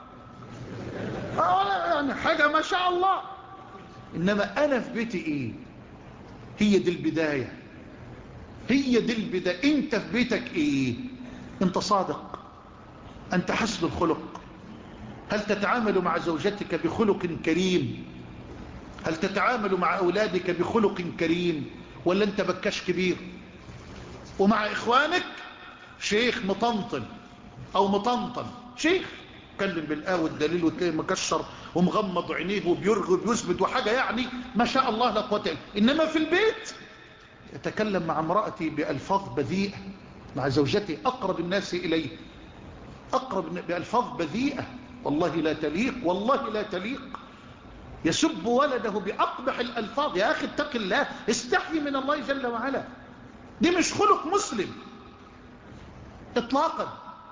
يعني حاجة ما شاء الله. انما انا في بيتي ايه؟ هي دي البداية، هي دي البداية. انت في بيتك ايه؟ انت صادق؟ انت حسن الخلق؟ هل تتعامل مع زوجتك بخلق كريم؟ هل تتعامل مع أولادك بخلق كريم؟ ولا أنت بكاش كبير؟ ومع إخوانك شيخ مطنطن أو مطنطن، شيخ كلم بالآه والدليل وتلاقيه مكشر ومغمض عينيه وبيرغب ويثبت وحاجة يعني ما شاء الله لا قوة إلا بالله. إنما في البيت يتكلم مع امرأتي بألفاظ بذيئة، مع زوجتي أقرب الناس إليه أقرب بألفاظ بذيئة والله لا تليق، والله لا تليق. يسب ولده بأقبح الألفاظ. يا أخي اتق الله، استحي من الله جل وعلا. دي مش خلق مسلم إطلاقا.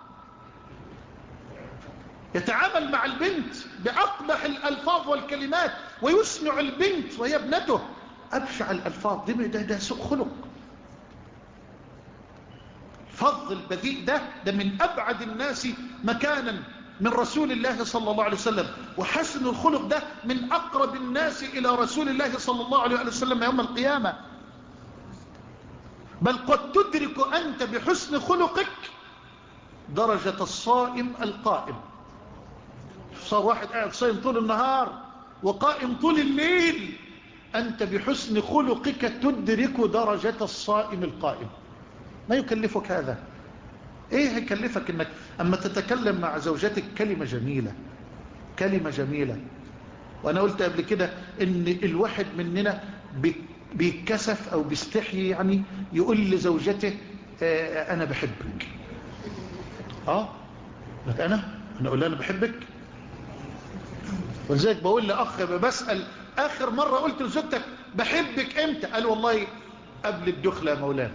يتعامل مع البنت بأقبح الألفاظ والكلمات ويسمع البنت وهي ابنته أبشع الألفاظ. دي ده, ده سوء خلق. الفظ البذيء ده ده من أبعد الناس مكانا من رسول الله صلى الله عليه وسلم. وحسن الخلق ده من أقرب الناس إلى رسول الله صلى الله عليه وسلم يوم القيامة. بل قد تدرك أنت بحسن خلقك درجة الصائم القائم. صار واحد قاعد صائم طول النهار وقائم طول الليل، أنت بحسن خلقك تدرك درجة الصائم القائم. ما يكلفك هذا؟ ايه هيكلفك انك اما تتكلم مع زوجتك كلمة جميلة، كلمة جميلة. وانا قلت قبل كده ان الواحد مننا بيتكسف او بيستحي يعني يقول لزوجته اه انا بحبك. اه لك انا انا اقول انا بحبك. ولذلك بقول لاخ بسأل اخر مرة قلت لزوجتك بحبك امتى؟ قال والله قبل الدخلة يا مولانا،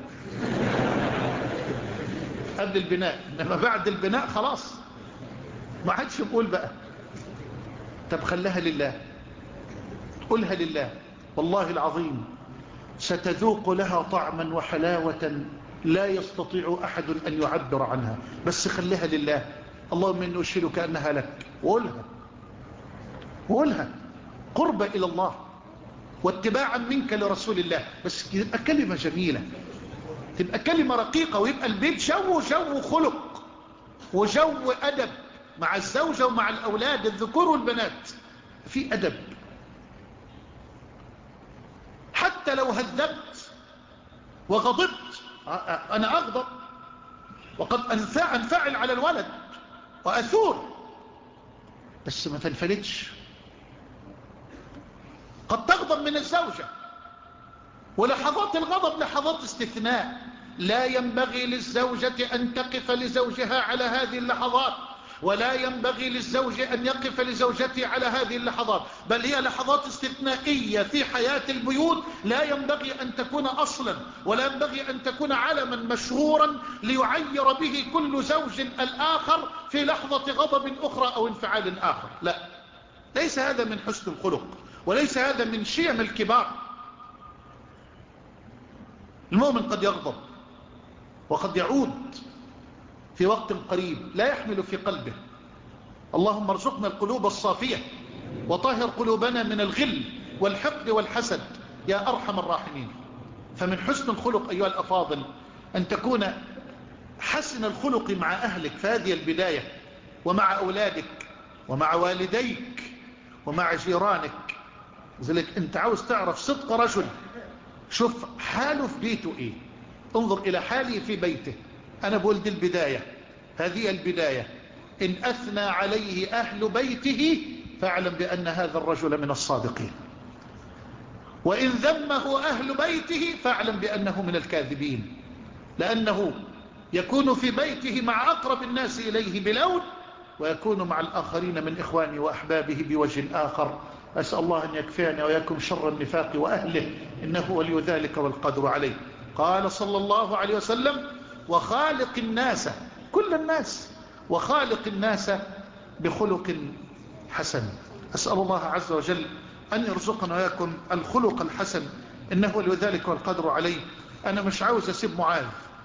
قبل البناء، انما بعد البناء خلاص ما عادش نقول بقى. طب خلها لله، قلها لله والله العظيم ستذوق لها طعما وحلاوة لا يستطيع أحد أن يعبر عنها. بس خليها لله. اللهم إني أشهدك أنها لك، وقلها وقلها قرب إلى الله واتباعا منك لرسول الله. بس تبقى كلمة جميلة، تبقى كلمة رقيقة، ويبقى البيت جو جو خلق وجو أدب مع الزوجة ومع الأولاد الذكور والبنات. في أدب. حتى لو هذبت وغضبت، أنا أغضب وقد أنفعل على الولد وأثور، بس ما تنفلتش. قد تغضب من الزوجة، ولحظات الغضب لحظات استثناء. لا ينبغي للزوجة أن تقف لزوجها على هذه اللحظات، ولا ينبغي للزوج أن يقف لزوجته على هذه اللحظات، بل هي لحظات استثنائية في حياة البيوت لا ينبغي أن تكون أصلا، ولا ينبغي أن تكون علما مشهورا ليعير به كل زوج الآخر في لحظة غضب أخرى أو انفعال آخر. لا، ليس هذا من حسن الخلق، وليس هذا من شيم الكبار. المؤمن قد يغضب وقد يعود في وقت قريب لا يحمل في قلبه. اللهم ارزقنا القلوب الصافية وطهر قلوبنا من الغل والحقد والحسد يا أرحم الراحمين. فمن حسن الخلق أيها الأفاضل أن تكون حسن الخلق مع أهلك في هذه البداية، ومع أولادك ومع والديك ومع جيرانك. لذلك أنت عاوز تعرف صدق رجل، شوف حاله في بيته إيه، انظر إلى حاله في بيته. أنا بقول دي البداية، هذه البداية. إن أثنى عليه أهل بيته فاعلم بأن هذا الرجل من الصادقين، وإن ذمه أهل بيته فاعلم بأنه من الكاذبين، لأنه يكون في بيته مع أقرب الناس إليه بلون، ويكون مع الآخرين من إخوانه وأحبابه بوجه آخر. أسأل الله أن يكفينا وياكم شر النفاق وأهله، إنه ولي ذلك والقدر عليه. قال صلى الله عليه وسلم: وخالق الناس، كل الناس، وخالق الناس بخلق حسن. أسأل الله عز وجل أن يرزقنا وياكم الخلق الحسن، إنه ولي ذلك والقدر عليه. أنا مش عاوز أسيب معاذ،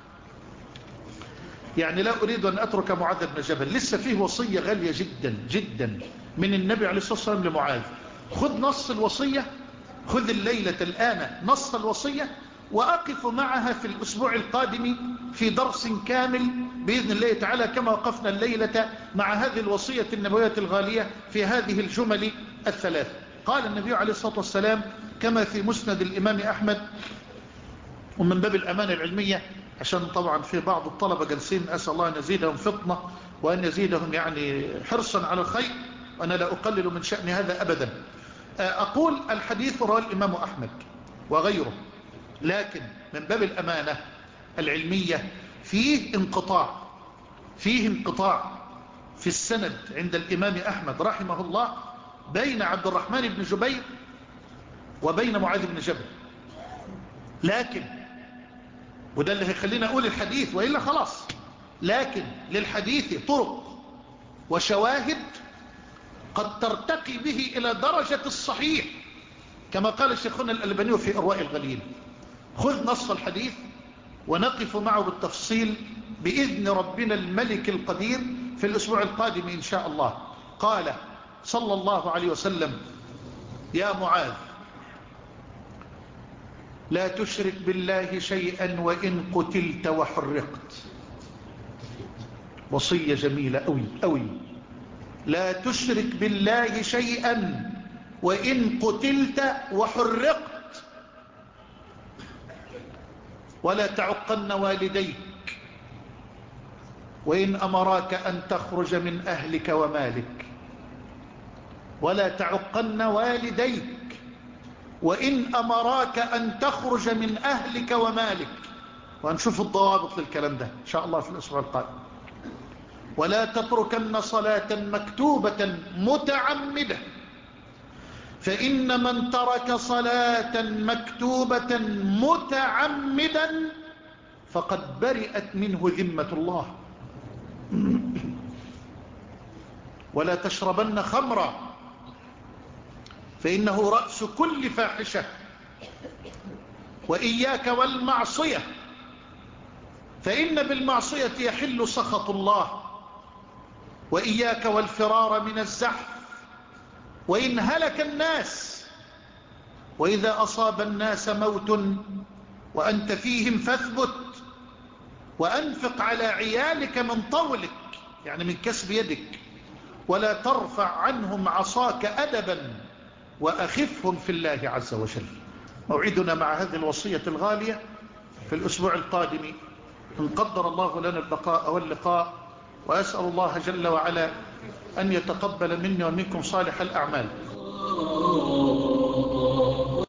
يعني لا أريد أن أترك معاذ بن جبل، لسه فيه وصية غالية جدا جدا من النبي عليه الصلاة والسلام لمعاذ. خذ نص الوصية، خذ الليلة الآن نص الوصية، وأقف معها في الأسبوع القادم في درس كامل بإذن الله تعالى، كما وقفنا الليلة مع هذه الوصية النبوية الغالية في هذه الجمل الثلاث. قال النبي عليه الصلاة والسلام كما في مسند الإمام أحمد، ومن باب الأمانة العلمية، عشان طبعا في بعض الطلبة جالسين، أسأل الله أن يزيدهم فطنة وأن يزيدهم يعني حرصا على الخير، وأنا لا أقلل من شأن هذا أبدا. أقول الحديث رواه الإمام أحمد وغيره، لكن من باب الأمانة العلمية فيه انقطاع، فيه انقطاع في السند عند الإمام أحمد رحمه الله بين عبد الرحمن بن جبير وبين معاذ بن جبل، لكن وده اللي هيخلينا أقول الحديث، وإلا خلاص، لكن للحديث طرق وشواهد قد ترتقي به إلى درجة الصحيح، كما قال شيخنا الألباني في إرواء الغليل. خذ نص الحديث ونقف معه بالتفصيل بإذن ربنا الملك القدير في الأسبوع القادم إن شاء الله. قال صلى الله عليه وسلم: يا معاذ، لا تشرك بالله شيئا وإن قتلت وحرقت. وصية جميلة أوي أوي. لا تشرك بالله شيئا وإن قتلت وحرقت، ولا تعقن والديك وإن أمراك أن تخرج من أهلك ومالك، ولا تعقن والديك وإن أمراك أن تخرج من أهلك ومالك. وهنشوف الضوابط للكلام ده إن شاء الله في الأسبوع القادم. ولا تتركن صلاة مكتوبة متعمدة، فإن من ترك صلاة مكتوبة متعمدا فقد برئت منه ذمة الله. ولا تشربن خمرا، فإنه رأس كل فاحشة. وإياك والمعصية، فإن بالمعصية يحل سخط الله. وإياك والفرار من الزحف، وإن هلك الناس، وإذا أصاب الناس موت وأنت فيهم فاثبت. وأنفق على عيالك من طولك، يعني من كسب يدك، ولا ترفع عنهم عصاك أدبا، وأخفهم في الله عز وجل. موعدنا مع هذه الوصية الغالية في الأسبوع القادم إن قدر الله لنا البقاء واللقاء. وأسأل الله جل وعلا أن يتقبل مني ومنكم صالح الأعمال.